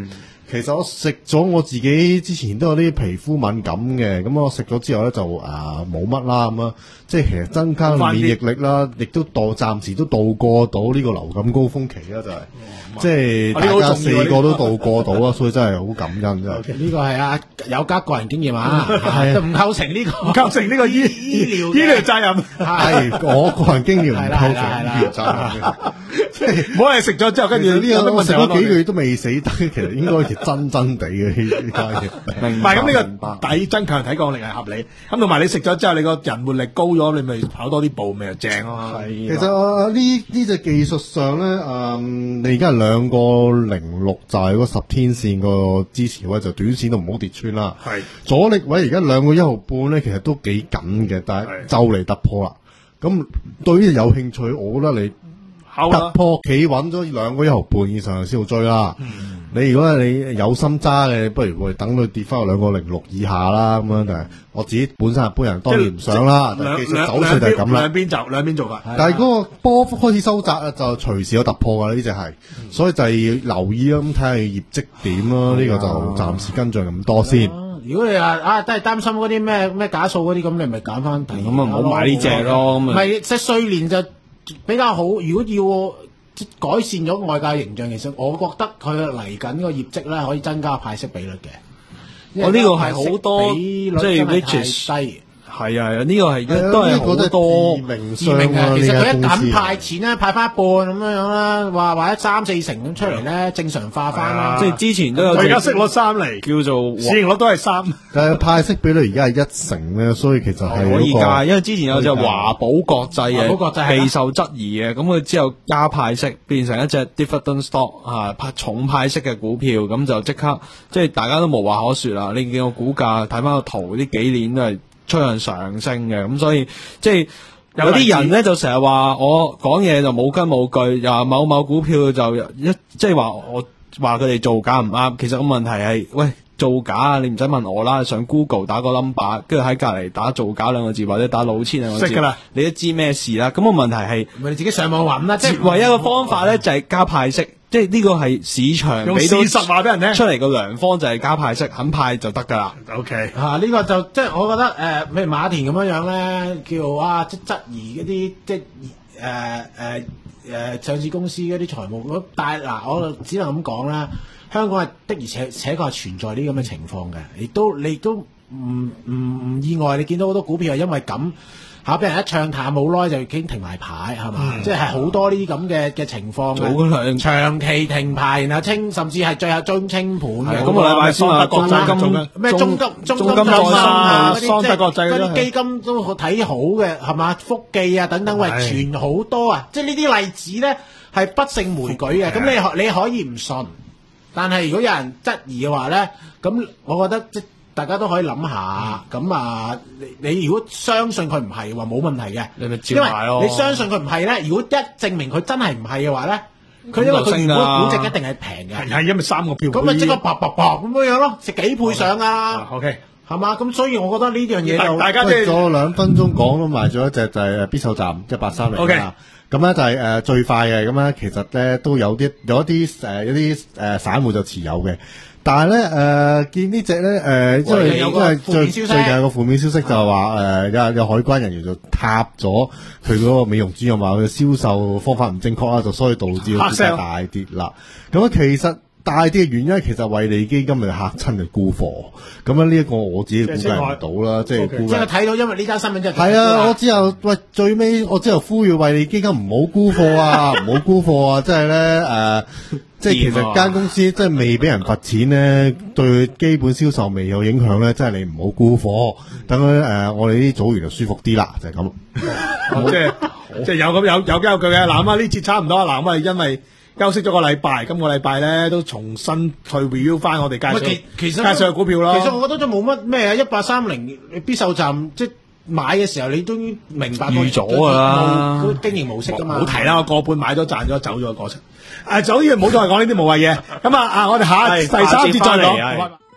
其實我食咗我自己之前都有啲皮膚敏感嘅，咁我食咗之後咧就誒冇乜啦咁啊，即係其實增加免疫力啦，亦都度暫時都度過到呢個流感高峰期啦，就係、即係大家四個都度過到啦，所以真係好感恩真係。 呢個係啊有家個人經驗啊，就唔構成呢個唔構成呢個醫醫療醫療責任。 係我個人經驗唔係啦構成係啦醫療責任嘅。 唔好係食咗之後，跟住呢個我食咗幾個月。 月都未死得，其實應該係真真地嘅呢家嘢。 唔係咁呢個抵增強體抗力係合理，咁同埋你食咗之後，你個人活力高咗，你咪跑多啲步，咪又正咯。 其實啊呢呢隻技術上咧，誒、你而家係兩個零六就係嗰十天線個支持位，就短線都唔好跌穿啦。 係阻力位而家兩個一毫半咧，其實都幾緊嘅，但係係就嚟突破啦。咁對於有興趣，我覺得你好啦突破企穩咗兩個一毫半以上先好追啦。你如果你有心揸嘅，不如會等佢跌翻去兩個零六以下啦。咁樣，但係我自己本身一般人當然唔想啦。但係技術走勢就係咁啦。 兩邊就兩邊做法。 但係嗰個波幅開始收窄啊，就隨時有突破㗎呢只係，所以就係要留意啦。咁睇下業績點咯，呢個就暫時跟進咁多先。 如果你話啊，都係擔心嗰啲咩咩假數嗰啲，咁你咪揀翻平咁啊唔好買呢隻咯咁啊唔係，即係瑞年就比較好。如果要即改善咗外界形象，其實我覺得佢嚟緊個業績咧可以增加派息比率嘅。 我呢個係好多比率即係真係 which 太低。 係啊，呢個係係啊都係呢個都係好多致命致命傷啊！ 嘅，其實佢一呢間公司咁派錢咧，派翻一半咁樣樣啦，話或者三四成咁出嚟咧，正常化翻啦。 即係之前都有隻佢而家息率三厘， 叫做市盈率都係三。 但係派息比率而家係一成咧，所以其實係可以加， 嗰個因為之前有隻華寶國際華寶國際係嘅啦備受質疑嘅，咁佢之後加派息，變成一隻 dividend stock 啊，派重派息嘅股票，咁就即刻即係大家都無話可說啦。你見個股價睇翻個圖，呢幾年都係趨向上升嘅，咁所以即係有啲人咧就成日話我講嘢就冇根冇據，又話某某股票就一即係話我話佢哋造假唔啱。其實個問題係喂。造假啊！你唔使問我啦，上 Google 打個 number，跟住喺隔離打造假兩個字，或者打老千兩個字， 識㗎啦， 你都知咩事啦。咁個問題係， 咪你自己上網揾啦，即係唯一個方法咧就係加派息，即係呢個係市場用俾到事實話俾人聽出嚟個良方就係加派息，肯派就得㗎啦。 O K， 啊！呢、個就即係我覺得誒，呃譬如馬田咁樣樣咧，叫啊即係質疑嗰啲即係誒誒誒上市公司嗰啲財務咁，但係嗱，我就只能咁講啦。香港係的而且且確係存在呢啲咁嘅情況嘅，亦都你都唔唔唔意外，你見到好多股票係因為咁嚇俾人一唱淡冇耐就已經停埋牌係嘛？即係好多呢啲咁嘅嘅情況嘅早嗰兩長期停牌，然後清甚至係最後中清盤嘅。 今個禮拜先話德國債中金咩中金中中金再生啊， 啊嗰啲桑德國際嗰啲即係嗰啲基金都好睇好嘅，係嘛？福記啊等等，喂， 係傳好多啊！即係呢啲例子咧係不勝枚舉嘅。咁你可你可以唔信，但係如果有人質疑嘅話咧，咁我覺得即大家都可以諗下。咁啊，你你如果相信佢唔係話冇問題嘅， 你咪因為照買咯。 你相信佢唔係咧，如果一證明佢真係唔係嘅話咧，佢因為佢原本估值一定係平嘅。 係係因為三個票， 咁咪即刻啪啪啪咁樣樣咯，食幾倍上啊， O K， 係嘛？咁所以我覺得呢樣嘢就喂， 大家即係仲有兩分鐘講都賣咗一隻就係誒必售站一八三零 OK 啦。咁咧就係誒最快嘅，咁咧其實咧都有啲有一啲誒一啲誒散戶就持有嘅。但係咧，誒見呢只咧，誒因為有個因為最負面消息最近有個負面消息就係話，誒有有海關人員就塔咗佢嗰個美容專用，話佢銷售方法唔正確啦，就所以導致個股價大跌啦。咁啊，其實大跌嘅原因其實惠理基金咪嚇親嚟沽貨，咁啊呢一個我自己估計唔到啦，即係估計。 即係睇到，因為呢單新聞真係係啊，我之後喂最尾我之後呼籲惠理基金唔好沽貨啊，唔好沽貨啊，即係咧誒。即係其實間公司即係未俾人罰錢咧，對基本銷售未有影響咧，即係你唔好沽貨，等佢誒我哋啲組員就舒服啲啦，就係咁。 即係即係有咁有有有句嘅。嗱咁啊，呢節差唔多啦。嗱咁啊，因為休息咗個禮拜，今個禮拜咧都重新去 review 翻我哋介紹其其實介紹嘅股票咯。 其實我覺得都冇乜咩啊，一八三零必售站即係買嘅時候，你都明白預咗㗎啦個經營模式㗎嘛。 唔好提啦，我個半買咗賺咗走咗嘅過程。誒，早啲唔好再講呢啲無謂嘢。咁啊啊，我哋下係第三節再下節返嚟講。 係好啊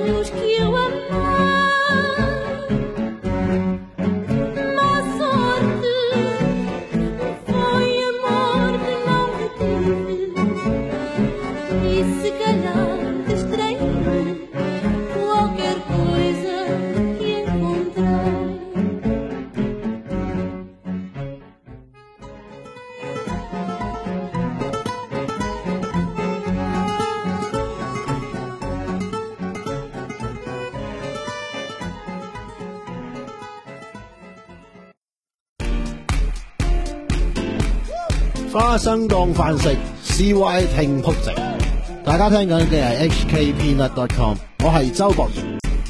sonhos que eu amar. Má sorte foi amor que não retive, e se calhar distraí-me qualquer coisa que encontrei. 花生當飯食 ，C Y 聽曲直。大家聽緊嘅係 H K Peanut dot com， 我係周博賢。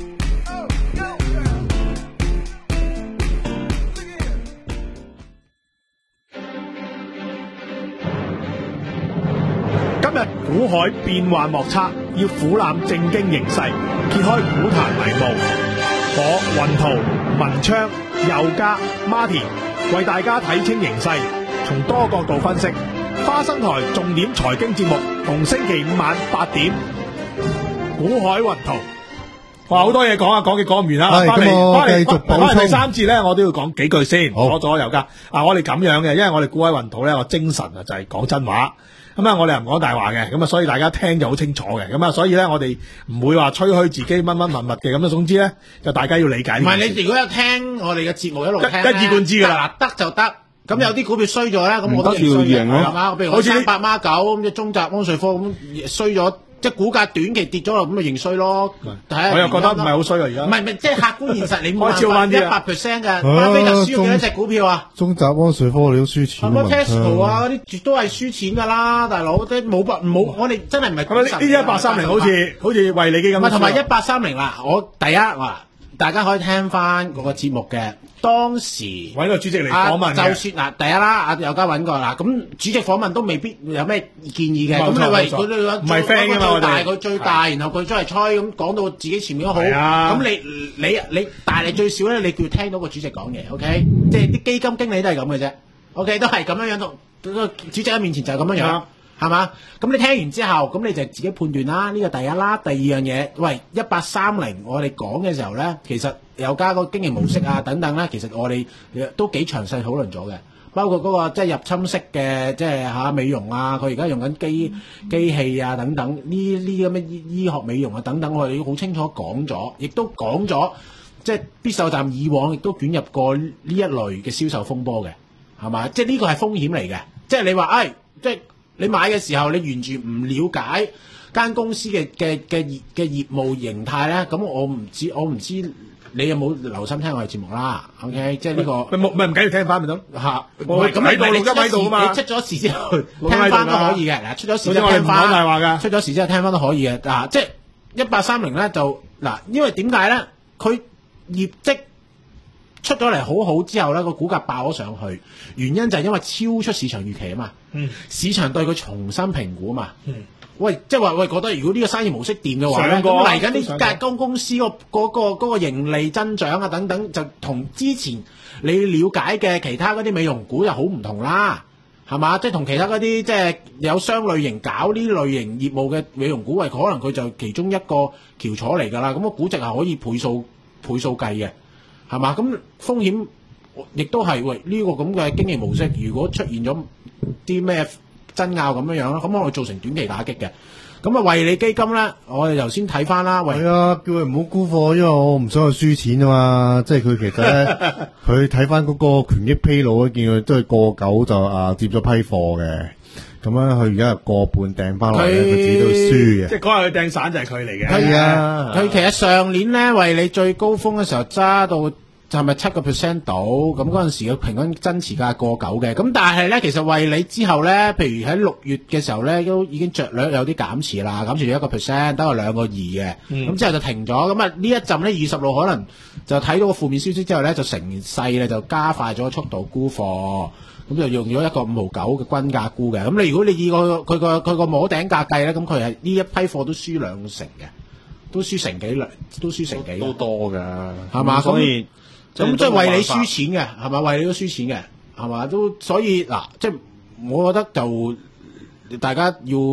今日股海變幻莫測，要俯瞰正經形勢，揭開股壇迷霧。我雲圖、文昌、佑嘉、Martin 為大家睇清形勢，從多角度分析。花生台重點財經節目，逢星期五晚八點，股海雲圖。哇，好多嘢講啊，講嘅講唔完啦。 係翻嚟咁我翻嚟繼續補充翻嚟第三節咧，我都要講幾句先。 好攞咗右家啊，我哋咁樣嘅，因為我哋股海雲圖咧個精神啊就係講真話。咁啊，我哋又唔講大話嘅，咁啊，所以大家聽就好清楚嘅。咁啊，所以咧，我哋唔會話吹噓自己乜乜物物嘅。咁啊，總之咧，就大家要理解唔係呢件事。 你如果有聽我哋嘅節目一路聽一一以貫之㗎啦， 得就得。咁有啲股票衰咗咧，咁我都唔得認衰嘅， 要認咯係嘛？譬如我好似啲三百孖九咁，即係中集安瑞科咁衰咗，即係股價短期跌咗啦，咁咪認衰咯。睇下我又覺得唔原因咯係好衰啊，而家唔係唔係，即係客觀現實，你冇開始好返啲啊辦法一百 percent 嘅。巴菲特輸咗幾多隻股票啊？ 中集安瑞科你都輸錢係咪啊 Tesla 啊？嗰啲絕都係輸錢㗎啦，大佬，即係冇辦冇，我哋真係唔係咁啊，呢呢一八三零好似好似惠理基咁。 唔係同埋一八三零啦，我第一話大家可以聽翻嗰個節目嘅，當時揾個主席嚟啊訪問嘅就算嗱第一啦，阿有家揾過啦，咁主席訪問都未必有咩建議嘅，咁冇錯你喂冇錯佢哋話唔係 friend 㗎嘛最大我哋佢最大，然後佢真係吹咁講到自己前面都好， 係啊咁你你你，但係你最少咧，你叫聽到個主席講嘢，OK，即係啲基金經理都係咁嘅啫，OK，都係咁樣樣同個主席喺面前就係咁樣樣係啊。 係嘛？咁你聽完之後，咁你就自己判斷啦。呢個第一啦，第二樣嘢，喂，一八三零我哋講嘅時候咧，其實有加個經營模式啊等等咧，其實我哋都幾詳細討論咗嘅，包括嗰、個即係入侵式嘅即係嚇美容啊，佢而家用緊機機器啊等等，呢呢咁嘅醫醫學美容啊等等，我哋好清楚講咗，亦都講咗，即係必售站以往亦都捲入過呢一類嘅銷售風波嘅，係嘛？即係呢個係風險嚟嘅，即係你話，誒、哎，即係。你買嘅時候，你完全唔了解間公司嘅嘅嘅業嘅業務形態咧，咁我唔知，我唔知你有冇留心聽我哋節目啦。OK， 即係呢、呢個咪冇咪唔緊要聽翻咪得嚇， 我唔係咁喺度你錄音喺度啊嘛你出咗事之後錄音聽翻喺度㗎都可以嘅。嗱，出咗事之總之我哋唔講後聽翻， 大話㗎出咗事之後聽翻都可以嘅。嗱，即係一八三零咧就嗱，因為點解咧？佢業績出咗嚟好好之後咧，個股價爆咗上去，原因就係因為超出市場預期啊嘛。 嗯， 市場對佢重新評估啊嘛。 嗯， 喂，即係話喂，覺得如果呢個生意模式掂嘅話咧， 上過啊咁嚟緊上過呢間公公司個嗰個嗰個盈利增長啊等等，就同之前你了解嘅其他嗰啲美容股就好唔同啦，係嘛？即係同其他嗰啲即係有相類型搞呢類型業務嘅美容股，喂，可能佢就其中一個翹楚嚟㗎啦。咁個估值係可以倍數倍數計嘅。係嘛？咁風險亦都係喂呢、呢個咁嘅經營模式，如果出現咗啲咩爭拗咁樣樣啦，咁可能造成短期打擊嘅。咁啊，惠理基金咧，我哋頭先睇翻啦，喂， 係啊，叫佢唔好沽貨，因為我唔想佢輸錢啊嘛。即係佢其實咧，佢睇翻嗰個權益披露咧，見佢都係過九就啊接咗批貨嘅。咁樣佢而家係過半掟翻落嚟咧，佢自己都輸嘅。 即係嗰日佢掟散就係佢嚟嘅。 係啊， 佢其實上年咧，惠理最高峰嘅時候揸到就係咪七個 percent 到？咁嗰陣時嘅平均增持價係過九嘅。咁但係咧，其實惠理之後咧，譬如喺六月嘅時候咧，都已經着略有啲減持啦，減持咗一個 percent，得個兩個二嘅。咁、 嗯、 之後就停咗。咁啊呢一陣咧，二十路可能就睇到個負面消息之後咧，就成勢咧就加快咗速度沽貨。咁就用咗一個五毫九嘅均價沽嘅，咁你如果你以個佢個佢個摸頂價計咧，咁佢係呢一批貨都輸兩成嘅，都輸成幾兩，都輸成幾都多㗎， 係嘛？ 所以咁即係為你輸錢嘅，係嘛？為你都輸錢嘅，係嘛？都所以嗱，即係我覺得就大家要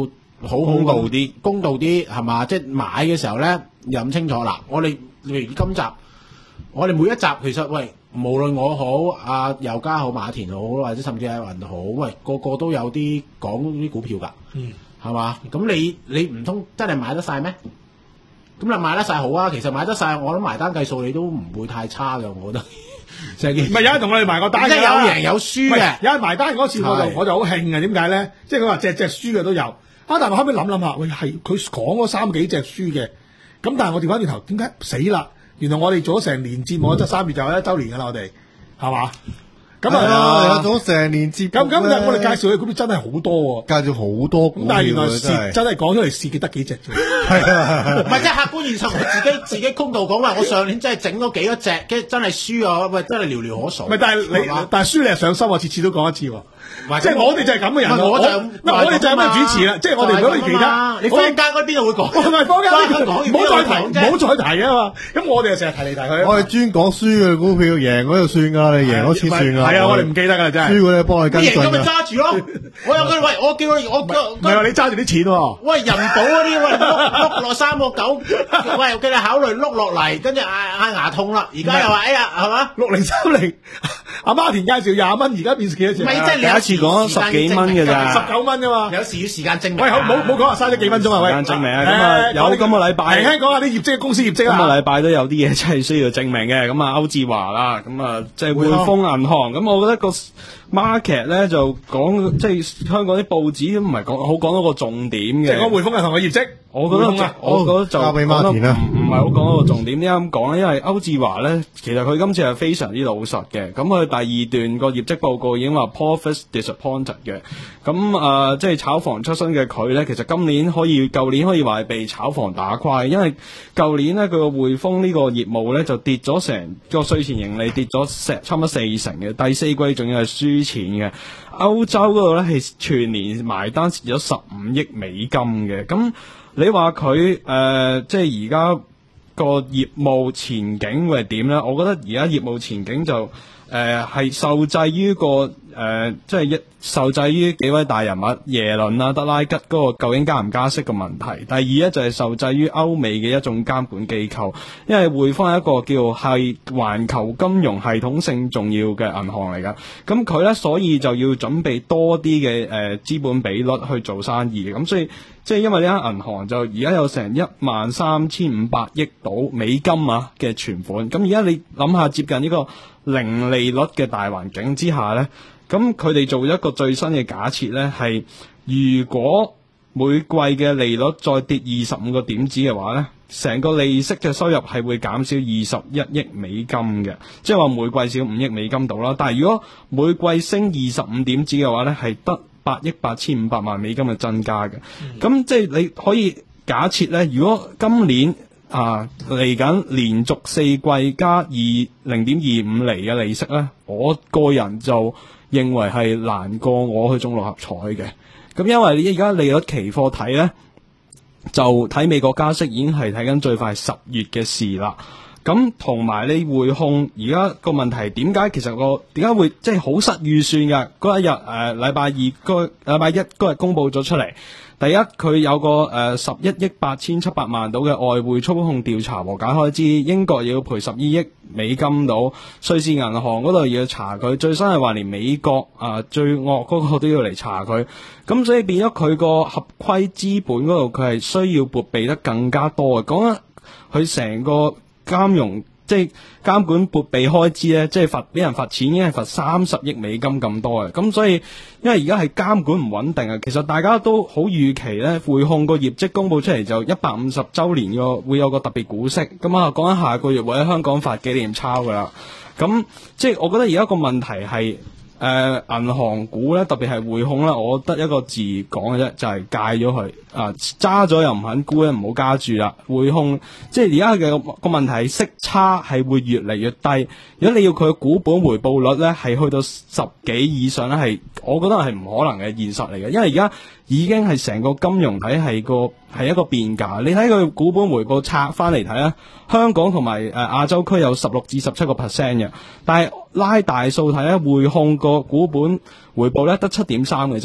好好公道啲公道啲係嘛？即係買嘅時候咧，諗清楚啦。我哋例如今集，我哋每一集其實喂，無論我好，阿尤嘉好，馬田好，或者甚至係雲好，喂，個個都有啲講啲股票㗎， 嗯， 係嘛？咁你你唔通真係買得晒咩？咁你買得晒好啊，其實買得晒，我諗埋單計數你都唔會太差嘅，我覺得。成件唔係有人同我哋埋個單㗎， 即係有贏有輸嘅唔係有人埋單嗰次我就係我就好興嘅，點解咧？即係佢話隻隻輸嘅都有，啊！但係我後尾諗諗下，喂係佢講嗰三幾隻輸嘅，咁但係我調翻轉頭，點解死啦？原來我哋做咗成年節目，即係三月就有一週年㗎啦，我哋係嘛？咁係啊， 啊， 有咗成年節目咁咁咧我哋介紹嘅股票真係好多喎， 介紹好多股咁票但係原來啊真係蝕真係講出嚟蝕嘅得幾隻啫。 唔係即係客觀現實，我自己自己公道講話，我上年真係整咗幾多隻，跟住真係輸啊！喂，真係寥寥可數。 唔係，但係你係嘛但係輸你係上心喎，次次都講一次喎。 係即係我哋就係咁嘅人喎， 唔係我就唔係我哋就係咁嘅主持啦。即係我哋如果你其他， 你坊間嗰邊度會講？ 唔係坊間講完唔好再提， 邊度講啫唔好再提啊嘛。咁我哋就成日提嚟提去。 我哋專講輸嘅股票，贏嗰就算㗎啦，你贏嗰次算㗎。 係啊，我哋唔記得㗎真係。 輸嗰啲幫你跟進贏咗咪㗎。 揸住咯！我有個喂，我叫佢我唔係話你揸住啲錢喎。 喂人保嗰啲喂碌碌落三個九，喂叫你考慮碌落嚟，跟住嗌嗌牙痛啦，而家又話哎呀係嘛？ 六零三零，阿媽田介紹廿蚊，而家變成幾多錢？ 咪即係你有第一次講十幾蚊嘅咋十九蚊啫嘛。 有時要時間證明。 喂，好唔好唔好講話嘥咗幾分鐘啊？喂， 時間證明啊咁啊誒有今個禮拜輕輕講下啲業績公司業績今個啊。 禮拜都有啲嘢真係需要證明嘅，咁啊歐志華啦，咁啊即係匯豐銀行，咁我覺得個 market 咧就講即係香港啲報紙都唔係講好講到個重點嘅。 即係講匯豐銀行嘅業績。 我覺得就匯豐啊我覺得就交俾講得 Martin 啦唔唔係好講到個重點。點解咁講咧？因為歐志華咧，其實佢今次係非常之老實嘅。咁佢第二段個業績報告已經話 profits disappointed 嘅。咁啊、呃，即係炒房出身嘅佢咧，其實今年可以、舊年可以話係被炒房打垮，因為舊年咧佢個匯豐呢個業務咧就跌咗成個稅前盈利跌咗成差唔多四成嘅，第四季仲要係輸錢嘅。歐洲嗰度咧係全年埋單蝕咗十五億美金嘅。咁你話佢誒即係而家個業務前景會係點咧？我覺得而家業務前景就誒係、呃、受制於個誒、呃、即係一受制於幾位大人物耶倫啊、德拉吉嗰個究竟加唔加息嘅問題。第二咧就係、是、受制於歐美嘅一種監管機構，因為匯豐係一個叫係環球金融系統性重要嘅銀行嚟㗎。咁佢咧所以就要準備多啲嘅誒資本比率去做生意。咁所以即係因為呢間銀行就而家有成一萬三千五百億到美金啊嘅存款。咁而家你諗下接近呢個零利率嘅大環境之下咧，咁佢哋做一個最新嘅假設咧，係如果每季嘅利率再跌二十五個點子嘅話咧，成個利息嘅收入係會減少二十一億美金嘅，即係話每季少五億美金到啦。但係如果每季升二十五點子嘅話咧，係得八億八千五百萬美金嘅增加嘅。咁、嗯、即係你可以假設咧，如果今年啊嚟緊連續四季加二零點二五厘嘅利息咧，我個人就認為係難過我去中六合彩嘅。咁因為你而家利率期貨睇咧，就睇美國加息已經係睇緊最快十月嘅事啦。咁同埋你匯控而家個問題點解其實個點解會即係好失預算㗎？嗰一日誒禮拜二嗰禮拜一嗰日公佈咗出嚟。第一，佢有個誒十一億八千七百萬到嘅外匯操控調查和解開支，英國要賠十二億美金到，瑞士銀行嗰度要查佢，最新係話連美國啊、呃、最惡嗰個都要嚟查佢，咁所以變咗佢個合規資本嗰度佢係需要撥備得更加多嘅。講緊佢成個金融即係監管撥備開支咧，即係罰俾人罰錢已經係罰三十億美金咁多嘅，咁所以因為而家係監管唔穩定啊，其實大家都好預期咧，匯控個業績公佈出嚟就一百五十週年個會有個特別股息，咁啊講緊下個月會喺香港發紀念鈔噶啦，咁即係我覺得而家個問題係。誒、呃、銀行股咧，特別係匯控咧，我得一個字講嘅啫，就係、是、戒咗佢啊！揸咗又唔肯沽咧，唔好加住啦。匯控即係而家嘅個問題係息差係會越嚟越低。如果你要佢嘅股本回報率咧係去到十幾以上咧，係我覺得係唔可能嘅現實嚟嘅，因為而家已經係成個金融體系個係一個變價。你睇佢股本回報拆翻嚟睇咧，香港同埋誒亞洲區有十六至十七個 percent 嘅，但係拉大數睇咧，匯控個股本回報咧得七點三嘅啫，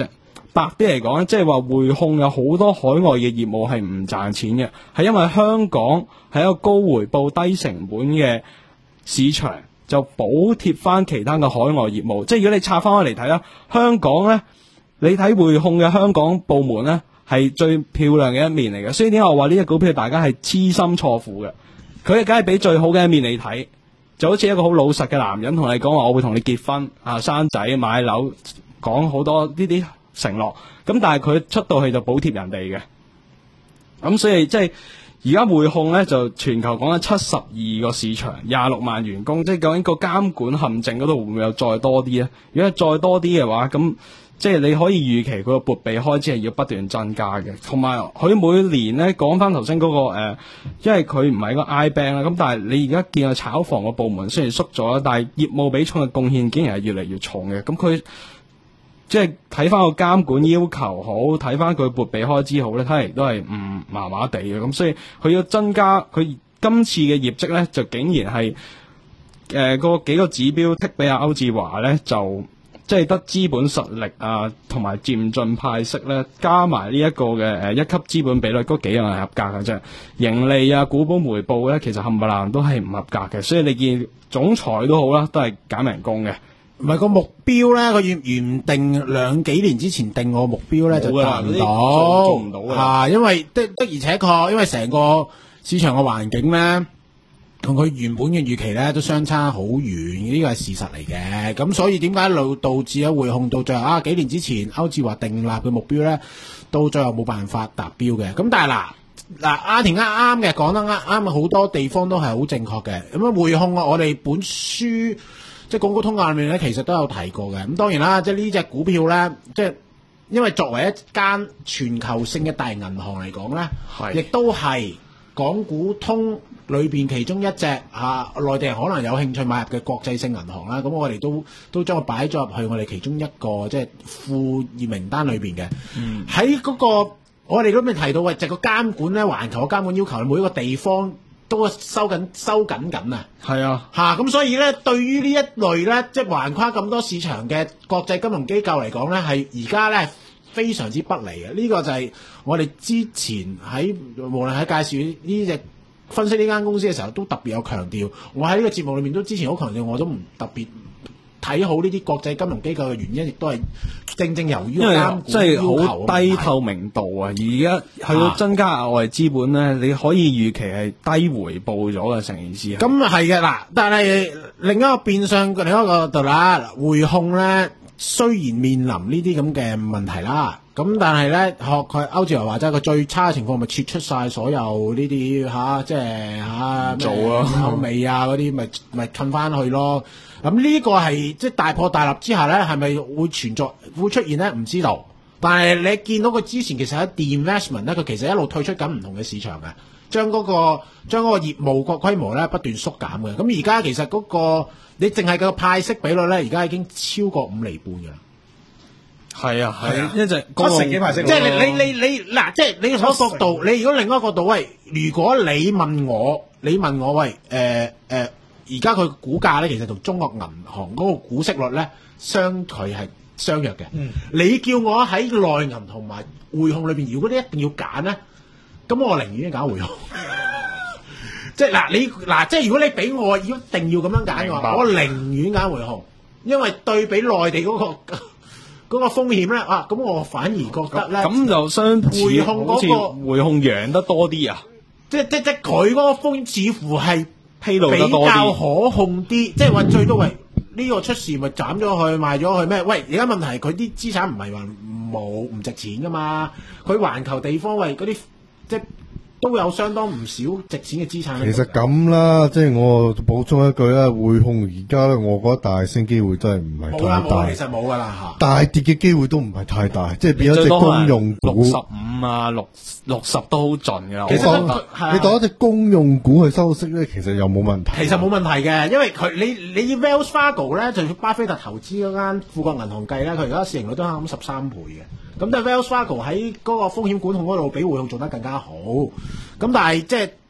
白啲嚟講，即係話匯控有好多海外嘅業務係唔賺錢嘅，係因為香港係一個高回報低成本嘅市場，就補貼翻其他嘅海外業務。即係如果你拆翻開嚟睇啦，香港呢，你睇匯控嘅香港部門呢，係最漂亮嘅一面嚟嘅。所以點解我話呢隻股票大家係痴心錯付嘅？佢梗係俾最好嘅一面你睇，就好似一個好老實嘅男人同你講話，我會同你結婚啊、生仔、買樓，講好多呢啲承諾。咁但係佢出到去就補貼人哋嘅。咁所以即係而家匯控咧就全球講緊七十二個市場，廿六萬員工，即係究竟個監管陷阱嗰度會唔會有再多啲咧？如果再多啲嘅話，咁即係你可以預期佢個撥備開支係要不斷增加嘅，同埋佢每年咧講翻頭先嗰個、呃、因為佢唔係個 I bank 啦，咁但係你而家見佢炒房個部門雖然縮咗啦，但係業務比重嘅貢獻竟然係越嚟越重嘅，咁佢即係睇翻個監管要求好，睇翻佢撥備開支好咧，睇嚟都係唔麻麻地嘅，咁所以佢要增加佢今次嘅業績咧，就竟然係誒個幾個指標剔俾阿歐志華咧就。即係得資本實力啊，同埋漸進派息咧，加埋呢一個嘅誒、呃、一級資本比率嗰幾樣係合格嘅啫。盈利啊、股本回報咧，其實冚唪唥都係唔合格嘅。所以你見總裁都好啦，都係減人工嘅。 唔係個目標咧，佢原原定兩幾年之前定個目標咧就達唔到， 做唔到嘅。 啊，因為的的而且確，因為成個市場嘅環境咧。同佢原本嘅預期咧都相差好遠，呢個係事實嚟嘅。咁所以點解路導致咗匯控到最後啊幾年之前歐志華定立嘅目標咧，到最後冇辦法達標嘅。咁但係嗱嗱阿田啱啱嘅講得啱啱，好多地方都係好正確嘅。咁啊匯控啊，我哋本書即係港股通鑑裏面咧，其實都有提過嘅。咁當然啦，即係呢隻股票咧，即係因為作為一間全球性嘅大銀行嚟講咧，亦都係港股通裏邊其中一隻啊，內地人可能有興趣買入嘅國際性銀行啦，咁我哋都都將佢擺咗入去我哋其中一個即係副業名單裏邊嘅。喺嗰、嗯嗰個我哋嗰邊提到嘅就係個監管咧，環球嘅監管要求，每一個地方都收緊收緊緊啊。係啊，嚇咁所以咧，對於呢一類咧，即係橫跨咁多市場嘅國際金融機構嚟講咧，係而家咧非常之不利嘅。呢、呢個就係我哋之前喺無論喺介紹呢隻。分析呢間公司嘅時候都特別有強調，我喺呢個節目裏面都之前好強調，我都唔特別睇好呢啲國際金融機構嘅原因，亦都係正正由於監管即係好低透明度啊！而家去到增加額外資本咧，啊、你可以預期係低回報咗嘅成件事。 咁啊係嘅嗱，但係另一個變相另一個角度啦，匯控咧雖然面臨呢啲咁嘅問題啦。咁但係咧，學佢歐志華話齋，佢最差嘅情況咪撤出晒所有呢啲嚇，即係嚇做啊後尾啊嗰啲，咪咪褪翻去咯。咁呢個係即係大破大立之下咧，係咪會存在會出現咧？唔知道。但係你見到佢之前其實喺 de-investment 咧，佢其實一路退出緊唔同嘅市場嘅，將嗰、嗰個將嗰個業務個規模咧不斷縮減嘅。咁而家其實嗰、嗰個你淨係個派息比率咧，而家已經超過五厘半嘅啦。 係啊，係啊，一隻七成幾派息， 即係你你你你嗱，即係你個角度，你如果另一個角度，喂，如果你問我，你問我，喂，誒、呃、誒，而家佢股價咧，其實同中國銀行嗰個股息率咧，相距係相若嘅。嗯，你叫我喺內銀同埋匯控裏邊，如果你一定要揀咧，咁我寧願揀匯控。即係嗱，你嗱，即係如果你俾我一定要咁樣揀嘅話，我寧願揀匯控，因為對比內地嗰、嗰個。嗰個風險咧啊，咁我反而覺得咧， 咁就相匯控嗰、嗰個匯控揚得多啲啊！ 即即即佢嗰個風險似乎係披露得多啲， 比較可控啲。即係話最多喂呢、呢個出事咪斬咗佢賣咗佢咩？喂，而家問題係佢啲資產唔係話冇唔值錢噶嘛？佢環球地方喂嗰啲即都有相當唔少值錢嘅資產。 其實咁啦，即係我補充一句啦，匯控而家咧，我覺得大升機會真係唔係太大。 冇啦，其實冇噶啦嚇。 大跌嘅機會都唔係太大，即係變咗隻公用股。 六十五啊，六六十都好盡㗎。 其實你當一隻公用股去收息咧，其實又冇問題。 其實冇問題嘅，因為佢你你 Wells Fargo 咧，就巴菲特投資嗰間富國銀行計咧，佢而家市盈率都係咁十三倍嘅。咁但係 Wells Fargo 喺嗰個風險管控嗰度比匯控做得更加好。咁但係即係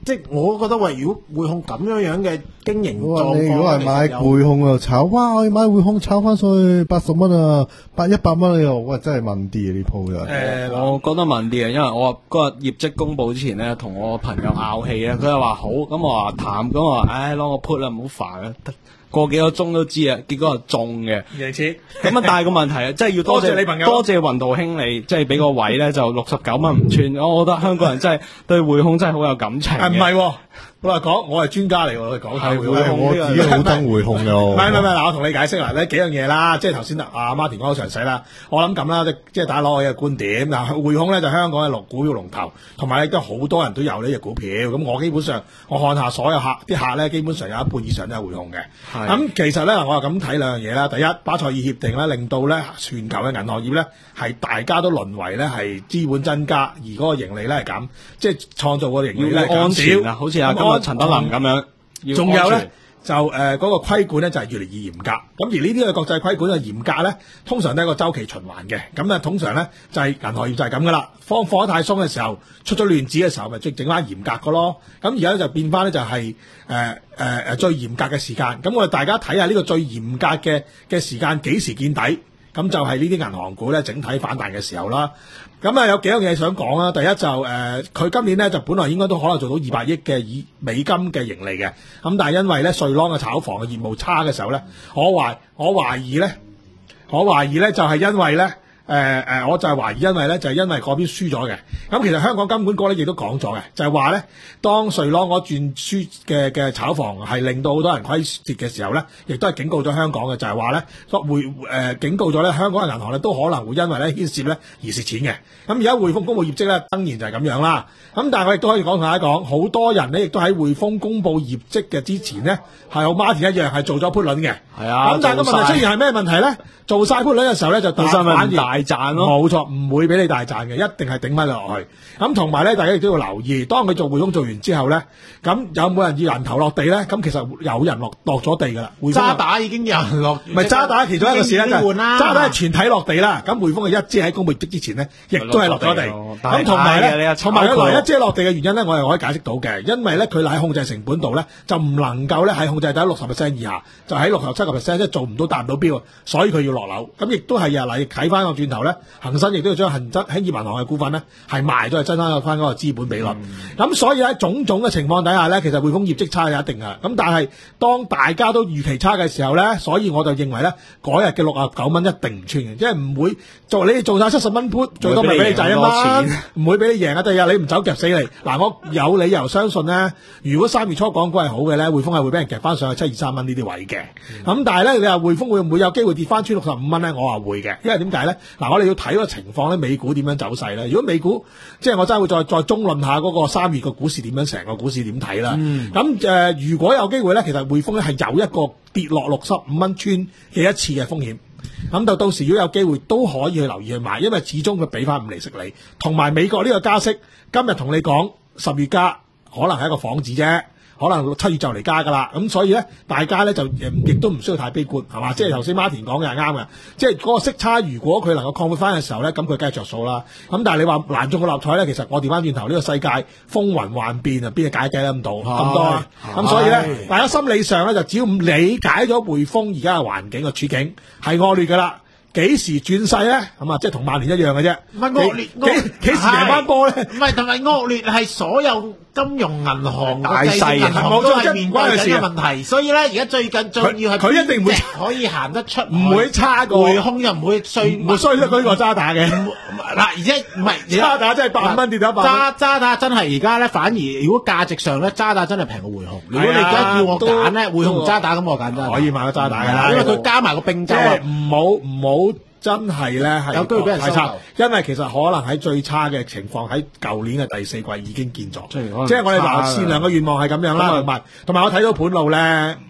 即係我覺得喂，如果匯控咁樣樣嘅經營我話狀況， 你如果係買其實有匯控啊炒，哇！我要買匯控炒翻上去八十蚊啊，八一百蚊你又，喂真係問啲啊呢鋪又。 誒我覺得問啲啊，因為我嗰日業績公佈之前咧，同我朋友拗氣啊，佢又話好，咁我話淡，咁我話唉攞個 put 啦，唔好煩啦，過幾個鐘都知啊，結果係中嘅。 贏錢。 咁啊，但係個問題啊，即係要多謝多謝你朋友多謝雲圖兄你，即係俾個位咧就六十九蚊唔穿，我覺得香港人真係對匯控真係好有感情啊，唔嘅。 係喎，我話講，我係專家嚟喎，我哋講係匯匯控呢個我自己好憎匯控又。 唔係唔係唔係，嗱我同你解釋啦，呢幾樣嘢啦，即係頭先阿 Martin 講得詳細啦。我諗咁啦，即即係大家攞我嘅觀點。嗱，匯控咧就香港嘅龍股票龍頭，同埋亦都好多人都有呢隻股票。咁我基本上我看下所有客啲客咧，基本上有一半以上都係匯控嘅。 係咁其實咧，我係咁睇兩樣嘢啦。第一，巴塞爾協定咧，令到咧全球嘅銀行業咧係大家都淪為咧係資本增加，而嗰個盈利咧係減，即係創造個盈利咧係要安全啊， 減少。 好似啊今日陳德霖咁樣。要仲有咧安全就誒嗰、個規管咧就係越嚟越嚴格，咁而呢啲嘅國際規管嘅嚴格咧，通常都係一個周期循環嘅，咁啊通常咧就係、銀行業就係咁噶啦，放放得太鬆嘅時候，出咗亂子嘅時候，咪即整翻嚴格嘅咯，咁而家就變翻咧就係誒誒誒最嚴格嘅時間，咁我哋大家睇下呢個最嚴格嘅嘅時間幾時見底，咁就係呢啲銀行股咧整體反彈嘅時候啦。咁啊有幾樣嘢想講啦，第一就誒佢、呃、今年咧就本來應該都可能做到二百億嘅以美金嘅盈利嘅，咁但係因為咧瑞郎嘅炒房嘅業務差嘅時候咧，我懷我懷疑咧，我懷疑咧就係、是、因為咧。誒誒、呃，我就係懷疑，因為咧就係、是、因為嗰邊輸咗嘅。咁其實香港金管局咧亦都講咗嘅，就係話咧，當瑞郎嗰轉輸嘅嘅炒房係令到好多人虧蝕嘅時候咧，亦都係警告咗香港嘅，就係話咧，會誒、呃、警告咗咧香港嘅銀行咧都可能會因為咧牽涉咧而蝕錢嘅。咁而家匯豐公佈業績咧，當然就係咁樣啦。咁但係我亦都可以講同大家講，好多人咧亦都喺匯豐公佈業績嘅之前咧，係好 Martin 一樣係做咗 put 輪嘅。 係啊咁但係個問題出現係咩問題咧？做晒 put 輪嘅時候咧，就到時咪唔大反賺咯。 冇錯，唔會俾你大賺嘅，一定係頂翻落去。咁同埋咧，大家亦都要留意，當佢做匯豐做完之後咧，咁有冇人要人頭落地咧？咁其實有人落落咗地㗎啦。匯豐渣打已經有人落， 唔係渣打其中一個事咧，就係換啦。 渣打係全體落地啦。咁匯豐嘅一支喺公佈業績之前咧，亦都係落咗地。 但係咁同埋咧， 但係你同埋炒佢佢來一支落地嘅原因咧，我係可以解釋到嘅，因為咧佢喺控制成本度咧，就唔能夠咧喺控制喺六十 percent 以下，就喺六十七個 percent，即係做唔到達唔到標，所以佢要落樓。咁亦都係啊，嗱，睇翻個轉頭咧，恒生亦都要將恒生興業銀行嘅股份咧係賣咗去增加翻嗰個資本比率。咁、嗯、所以喺種種嘅情況底下咧，其實匯豐業績差係一定㗎。咁但係當大家都預期差嘅時候咧，所以我就認為咧嗰日嘅六啊九蚊一定唔穿嘅，即係唔會做你哋做晒七十蚊 put，最多咪俾你賺一蚊，唔會俾你贏啊！第日你唔走夾死你。嗱，我有理由相信咧，如果三月初港股係好嘅咧，匯豐係會俾人夾翻上去七二三蚊呢啲位嘅。咁、嗯、但係咧，你話匯豐會唔會有機會跌翻穿六十五蚊咧？我話會嘅，因為點解咧？嗱，我哋要睇個情況咧，美股點樣走勢咧？如果美股即係我真係會再再中論下嗰個三月個股市點樣，成個股市點睇啦？咁誒、呃，如果有機會咧，其實匯豐咧係有一個跌落六十五蚊穿嘅一次嘅風險。咁到到時如果有機會都可以去留意去買，因為始終佢俾翻五厘息你，同埋美國呢個加息，今日同你講十月加，可能係一個幌子啫。可能七月就嚟加㗎啦，咁所以咧，大家咧就亦都唔需要太悲觀，係嘛？即係頭先 Martin 講嘅係啱嘅，即係嗰個息差，如果佢能夠擴闊翻嘅時候咧，咁佢梗係着數啦。咁但係你話難中個立彩咧，其實我調翻轉頭，呢個世界風雲幻變啊，邊個解計得咁到咁多啊？咁所以咧，大家心理上咧就只要理解咗匯豐而家嘅環境嘅處境係惡劣㗎啦。幾時轉勢咧？咁啊，即係同曼聯一樣嘅啫。 唔係惡劣， 幾幾時贏翻波咧？ 唔係同埋惡劣係所有金融銀行、 大國際細銀行都係面對緊嘅問關題。所以咧，而家最近最要係佢一定會可以行得出， 唔會差過匯控又唔會衰， 唔會衰得嗰個渣打嘅。 嗱，而且唔係渣打真係百五蚊跌到一百蚊。 渣渣打真係而家咧，反而如果價值上咧，渣打真係平過匯控。如果你而家要我揀咧，匯控同渣打咁，我揀渣打。 可以買個渣打㗎啦， 因為佢加埋個並州啊， 唔好唔好。真係咧係有機會俾人收差，因為其實可能喺最差嘅情況喺舊年嘅第四季已經見咗，即係我哋話善良嘅願望係咁樣啦，同埋同埋我睇到盤路咧，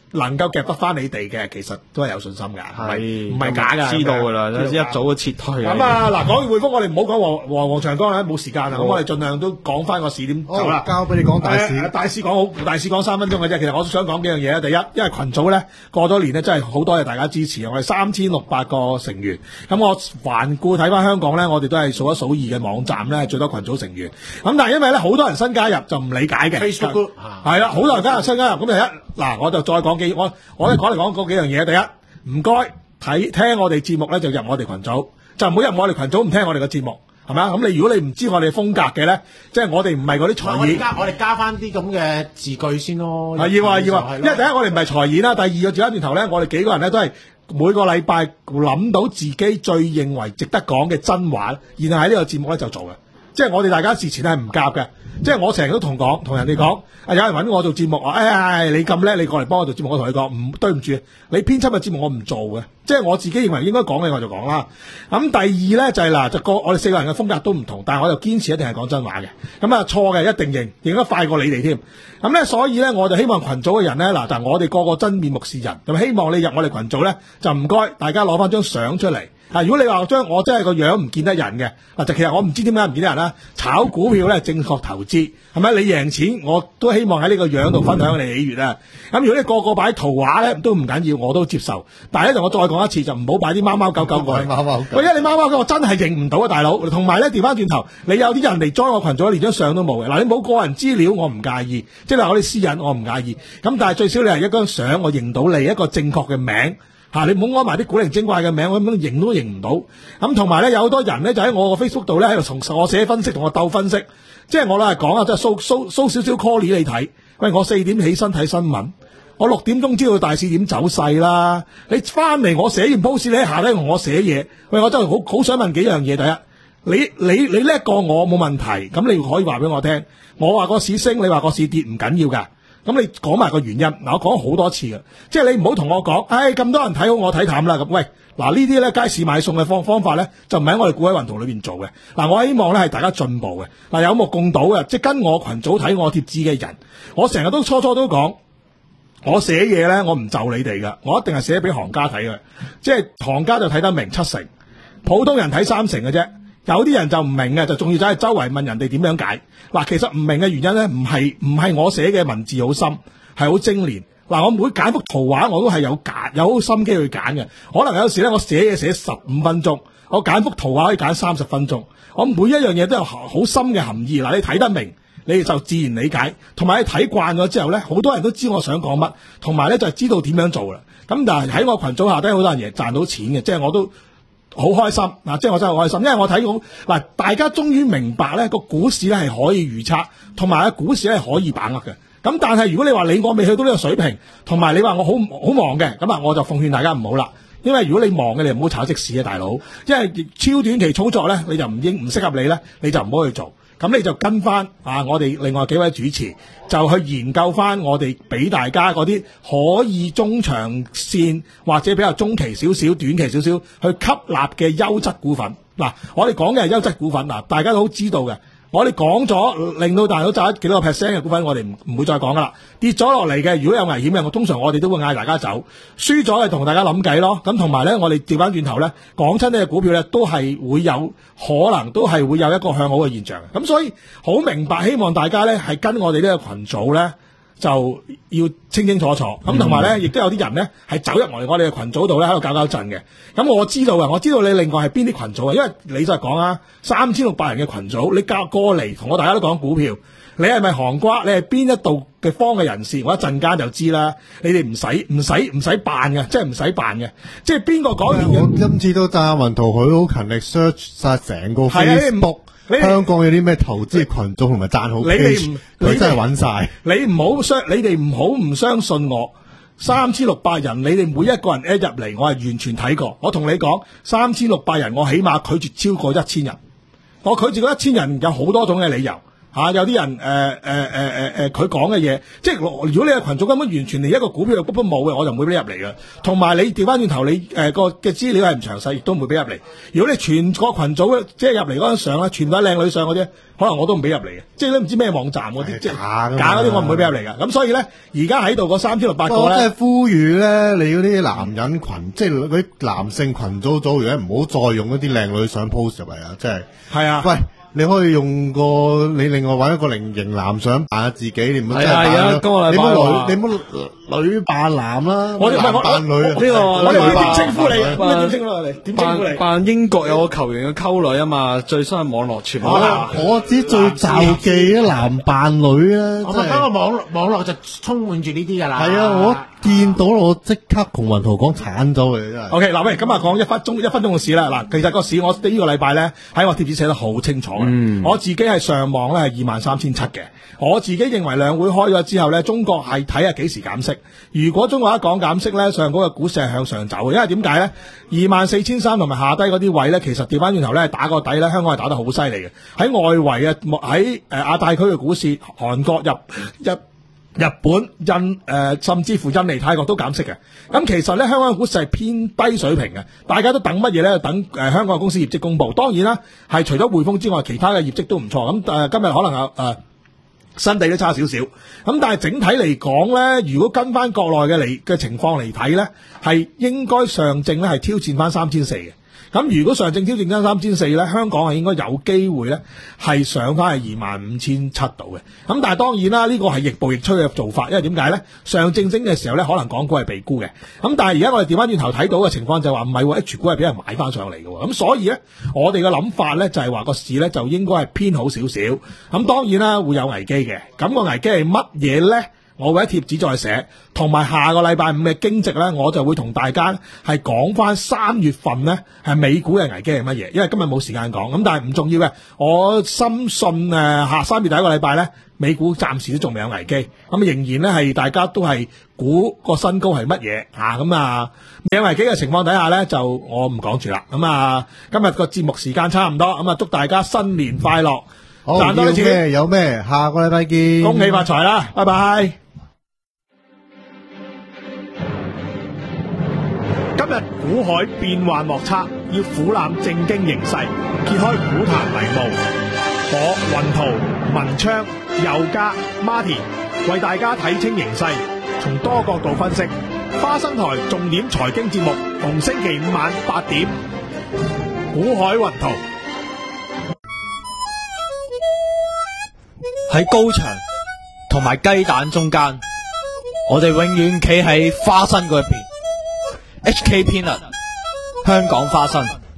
能夠夾得翻你哋嘅，其實都係有信心㗎，唔係係唔係假㗎， 知道㗎啦， 知道㗎一早都撤退啦。 咁啊，嗱，講完匯豐，我哋唔好講黃黃黃長江啦，冇時間啦。咁我哋盡量都講翻個市點走啦好，。交俾你講大事。 誒大市講好，大市講三分鐘嘅啫。其實我想講幾樣嘢啊。第一，因為群組咧過咗年咧，真係好多謝大家支持。我哋三千六百個成員，咁我環顧睇翻香港咧，我哋都係數一數二嘅網站咧，最多群組成員。咁但係因為咧好多人新加入就唔理解嘅 Facebook group 係啦，好多人加入新加入。咁第一嗱，我就再講幾我我哋講嚟講嗰幾樣嘢。第一，唔該睇聽我哋節目咧，就入我哋群組，就唔好入我哋群組唔聽我哋嘅節目。係咪啊？咁你如果你唔知我哋風格嘅咧，即係我哋唔係嗰啲財演， 我哋加我哋加翻啲咁嘅字句先咯。 係要啊要啊， 係因為第一我哋唔係財演啦，第二個轉翻轉頭咧，我哋幾個人咧都係每個禮拜諗到自己最認為值得講嘅真話，然後喺呢個節目咧就做嘅。即係我哋大家事前係唔夾嘅，即係我成日都同講同人哋講，啊有人揾我做節目，話哎呀你咁叻，你過嚟幫我做節目，我同你講唔對唔住，你編輯嘅節目我唔做嘅，即係我自己認為應該講嘅我就講啦。咁第二咧就係、是、嗱，就個我哋四個人嘅風格都唔同，但係我就堅持一定係講真話嘅。咁啊錯嘅一定認，認得快過你哋添。咁咧所以咧我就希望群組嘅人咧嗱，但係我哋個個真面目是人，咁希望你入我哋群組咧就唔該大家攞翻張相出嚟。啊！如果你話將我真係個樣唔見得人嘅，嗱就其實我唔知點解唔見得人啦。炒股票咧正確投資係咪？你贏錢我都希望喺呢個樣度分享你喜悅啊！咁如果你個個擺圖畫咧都唔緊要，我都接受。但係咧就我再講一次，就唔好擺啲貓貓狗狗過嚟。 貓貓狗喂，因為你貓貓狗我真係認唔到啊，大佬。同埋咧調翻轉頭，你有啲人嚟 join 我群組，連張相都冇嘅。嗱，你冇個人資料我唔介意，即係話我啲私隱我唔介意。咁但係最少你係一張相，我認到你一個正確嘅名。嚇、啊！你唔好安埋啲古靈精怪嘅名，我咁樣認都認唔到。咁同埋咧，有好多人咧就喺我個 Facebook 度咧喺度同我寫分析，同我鬥分析。即係我咧係講啊，即係 show show show 少少 call 你睇。喂，我四點起身睇新聞，我六點鐘知道大市點走勢啦。你翻嚟我寫完 post，你喺下低同我寫嘢。喂，我真係好好想問幾樣嘢。第一，你你你叻過我冇問題，咁你可以話俾我聽。我話個市升，你話個市跌唔緊要㗎。咁你講埋個原因，嗱我講好多次嘅，即係你唔好同我講，唉咁多人睇好我睇淡啦咁。喂，嗱呢啲咧街市買餸嘅方方法咧，就唔喺我哋股海運動裏邊做嘅。嗱我希望咧係大家進步嘅，嗱有目共睹嘅，即係跟我群組睇我貼紙嘅人，我成日都初初都講，我寫嘢咧我唔就你哋㗎，我一定係寫俾行家睇嘅，即係行家就睇得明七成，普通人睇三成嘅啫。有啲人就唔明嘅，就仲要走去周圍問人哋點樣解。嗱，其實唔明嘅原因咧，唔係唔係我寫嘅文字好深，係好精煉。嗱，我每揀幅圖畫我都係有揀，有好心機去揀嘅。可能有時咧，我寫嘢寫十五分鐘，我揀幅圖畫可以揀三十分鐘。我每一樣嘢都有好深嘅含義。嗱，你睇得明，你就自然理解。同埋你睇慣咗之後咧，好多人都知我想講乜，同埋咧就係知道點樣做啦。咁但係喺我群組下低好多人嘢賺到錢嘅，即係我都好開心嗱，即係我真係好開心，因為我睇到嗱，大家終於明白咧個股市咧係可以預測，同埋咧股市咧係可以把握嘅。咁但係如果你話你我未去到呢個水平，同埋你話我好好忙嘅，咁啊我就奉勸大家唔好啦。因為如果你忙嘅，你唔好炒即市啊，大佬。因為超短期操作咧，你就唔應唔適合你咧，你就唔好去做。咁你就跟翻啊，我哋另外幾位主持就去研究翻我哋俾大家嗰啲可以中長線或者比較中期少少、短期少少去吸納嘅優質股份。嗱，我哋講嘅係優質股份，嗱，大家都好知道嘅。我哋講咗令到大佬賺幾多個 percent 嘅股份，我哋唔唔會再講噶啦。跌咗落嚟嘅，如果有危險嘅，我通常我哋都會嗌大家走。輸咗係同大家諗計咯。咁同埋咧，我哋調翻轉頭咧，講親呢隻股票咧，都係會有可能，都係會有一個向好嘅現象。咁所以好明白，希望大家咧係跟我哋呢個群組咧，就要清清楚楚。咁同埋咧，亦都有啲人咧係走入嚟我哋嘅群組度咧，喺度搞搞震嘅。咁我知道啊，我知道你另外係邊啲群組啊，因為你就係講啊，三千六百人嘅群組，你交過嚟同我大家都講股票，你係咪行瓜？你係邊一度嘅方嘅人士？我一陣間就知啦。你哋唔使唔使唔使扮嘅，即係唔使扮嘅，即係邊個講完我今次都讚下雲圖，佢好勤力 search 晒成個係啊你唔 Facebook。香港有啲咩投資群組同埋讚好 page，佢真係揾晒。 你唔好相，你哋唔好唔相信我。三千六百人，你哋每一個人 add 入嚟，我係完全睇過。我同你講，三千六百人，我起碼拒絕超過一千人。我拒絕嗰一千人有好多種嘅理由， 嚇、有啲人誒誒誒誒誒，佢講嘅嘢，即係如果你嘅群組根本完全連一個股票嘅股都冇嘅，我就唔會俾你入嚟嘅。同埋你調翻轉頭，你誒個嘅資料係唔詳細，亦都唔會俾入嚟。如果你全個群組即係入嚟嗰張相咧，全部都係靚女相嗰啲，可能我都唔俾入嚟嘅。即係都唔知咩網站嗰啲，即係假㗎嘛假嗰啲，我唔會俾入嚟㗎。咁所以咧，而家喺度嗰三千六百個我真咧係。呼籲咧，你嗰啲男人群，即係嗰啲男性群組組員咧，唔好再用嗰啲靚女相 post 入嚟啊！即係， 係啊， 喂，你可以用個你另外揾一個零型男相扮下自己，你唔好真係係啊扮而家今個禮拜你唔好話女，你唔好女扮男啦， 我哋唔係男扮女啊， 呢個我哋點呢個稱呼你？ 扮點稱呼你？點稱呼扮你？ 扮英國有個球員嘅溝女啊嘛，最新嘅網絡傳聞。 啊我知最就忌啊男扮女啊，真係我覺得個網絡網絡就充滿住呢啲㗎啦。 係啊！我見到我即刻同雲圖講鏟咗佢真係。 O K，嗱，喂，今日講一分鐘一分鐘嘅市啦。嗱，其實個市我呢個禮拜咧喺我貼紙寫得好清楚嘅。 嗯我自己係上望咧係二萬三千七嘅。我自己認為兩會開咗之後咧，中國係睇下幾時減息。如果中國一講減息咧，上嗰個股市係向上走嘅。因為點解咧？二萬四千三同埋下低嗰啲位咧，其實調翻轉頭咧打個底咧，香港係打得好犀利嘅。喺外圍啊，喺誒亞太區嘅股市，韓國入入。日本、印誒、呃、甚至乎印尼、泰國都減息嘅。咁其實咧，香港嘅股市係偏低水平嘅。大家都等乜嘢咧？等誒、呃、香港嘅公司業績公佈。當然啦，係除咗匯豐之外，其他嘅業績都唔錯。咁誒、呃、今日可能有誒、呃、新地都差少少。咁但係整體嚟講咧，如果跟翻國內嘅嚟嘅情況嚟睇咧，係應該上證咧係挑戰翻三千四嘅。咁如果上證挑戰翻三千四咧，香港係應該有機會咧係上翻係二萬五千七度嘅。咁但係當然啦，呢個係逆步逆趨嘅做法，因為點解咧？上證升嘅時候咧，可能港股係被沽嘅。咁但係而家我哋調翻轉頭睇到嘅情況就係話唔係喎 H 股係俾人買翻上嚟嘅喎。咁所以咧，我哋嘅諗法咧就係話個市咧就應該係偏好少少。咁當然啦，會有危機嘅。咁個危機係乜嘢咧？我會喺貼紙再寫，同埋下個禮拜五嘅經濟咧，我就會同大家係講翻三月份咧係美股嘅危機係乜嘢，因為今日冇時間講，咁但係唔重要嘅，我深信誒下三月第一個禮拜咧，美股暫時都仲未有危機，咁仍然咧係大家都係估個新高係乜嘢啊，咁啊未有危機嘅情況底下咧，就我唔講住啦，咁啊今日個節目時間差唔多，咁啊祝大家新年快樂， 好， 賺多啲錢， 有咩有咩，下個禮拜見， 恭喜發財啦，拜拜。今日股海變幻莫測，要俯瞰正經形勢，揭開股壇迷霧。我雲圖、文昌、佑嘉、Martin 為大家睇清形勢，從多角度分析。花生台重點財經節目，逢星期五晚八點，股海雲圖。 喺高牆同埋雞蛋中間，我哋永遠企喺花生嗰一邊。H K Peanut 香港花生。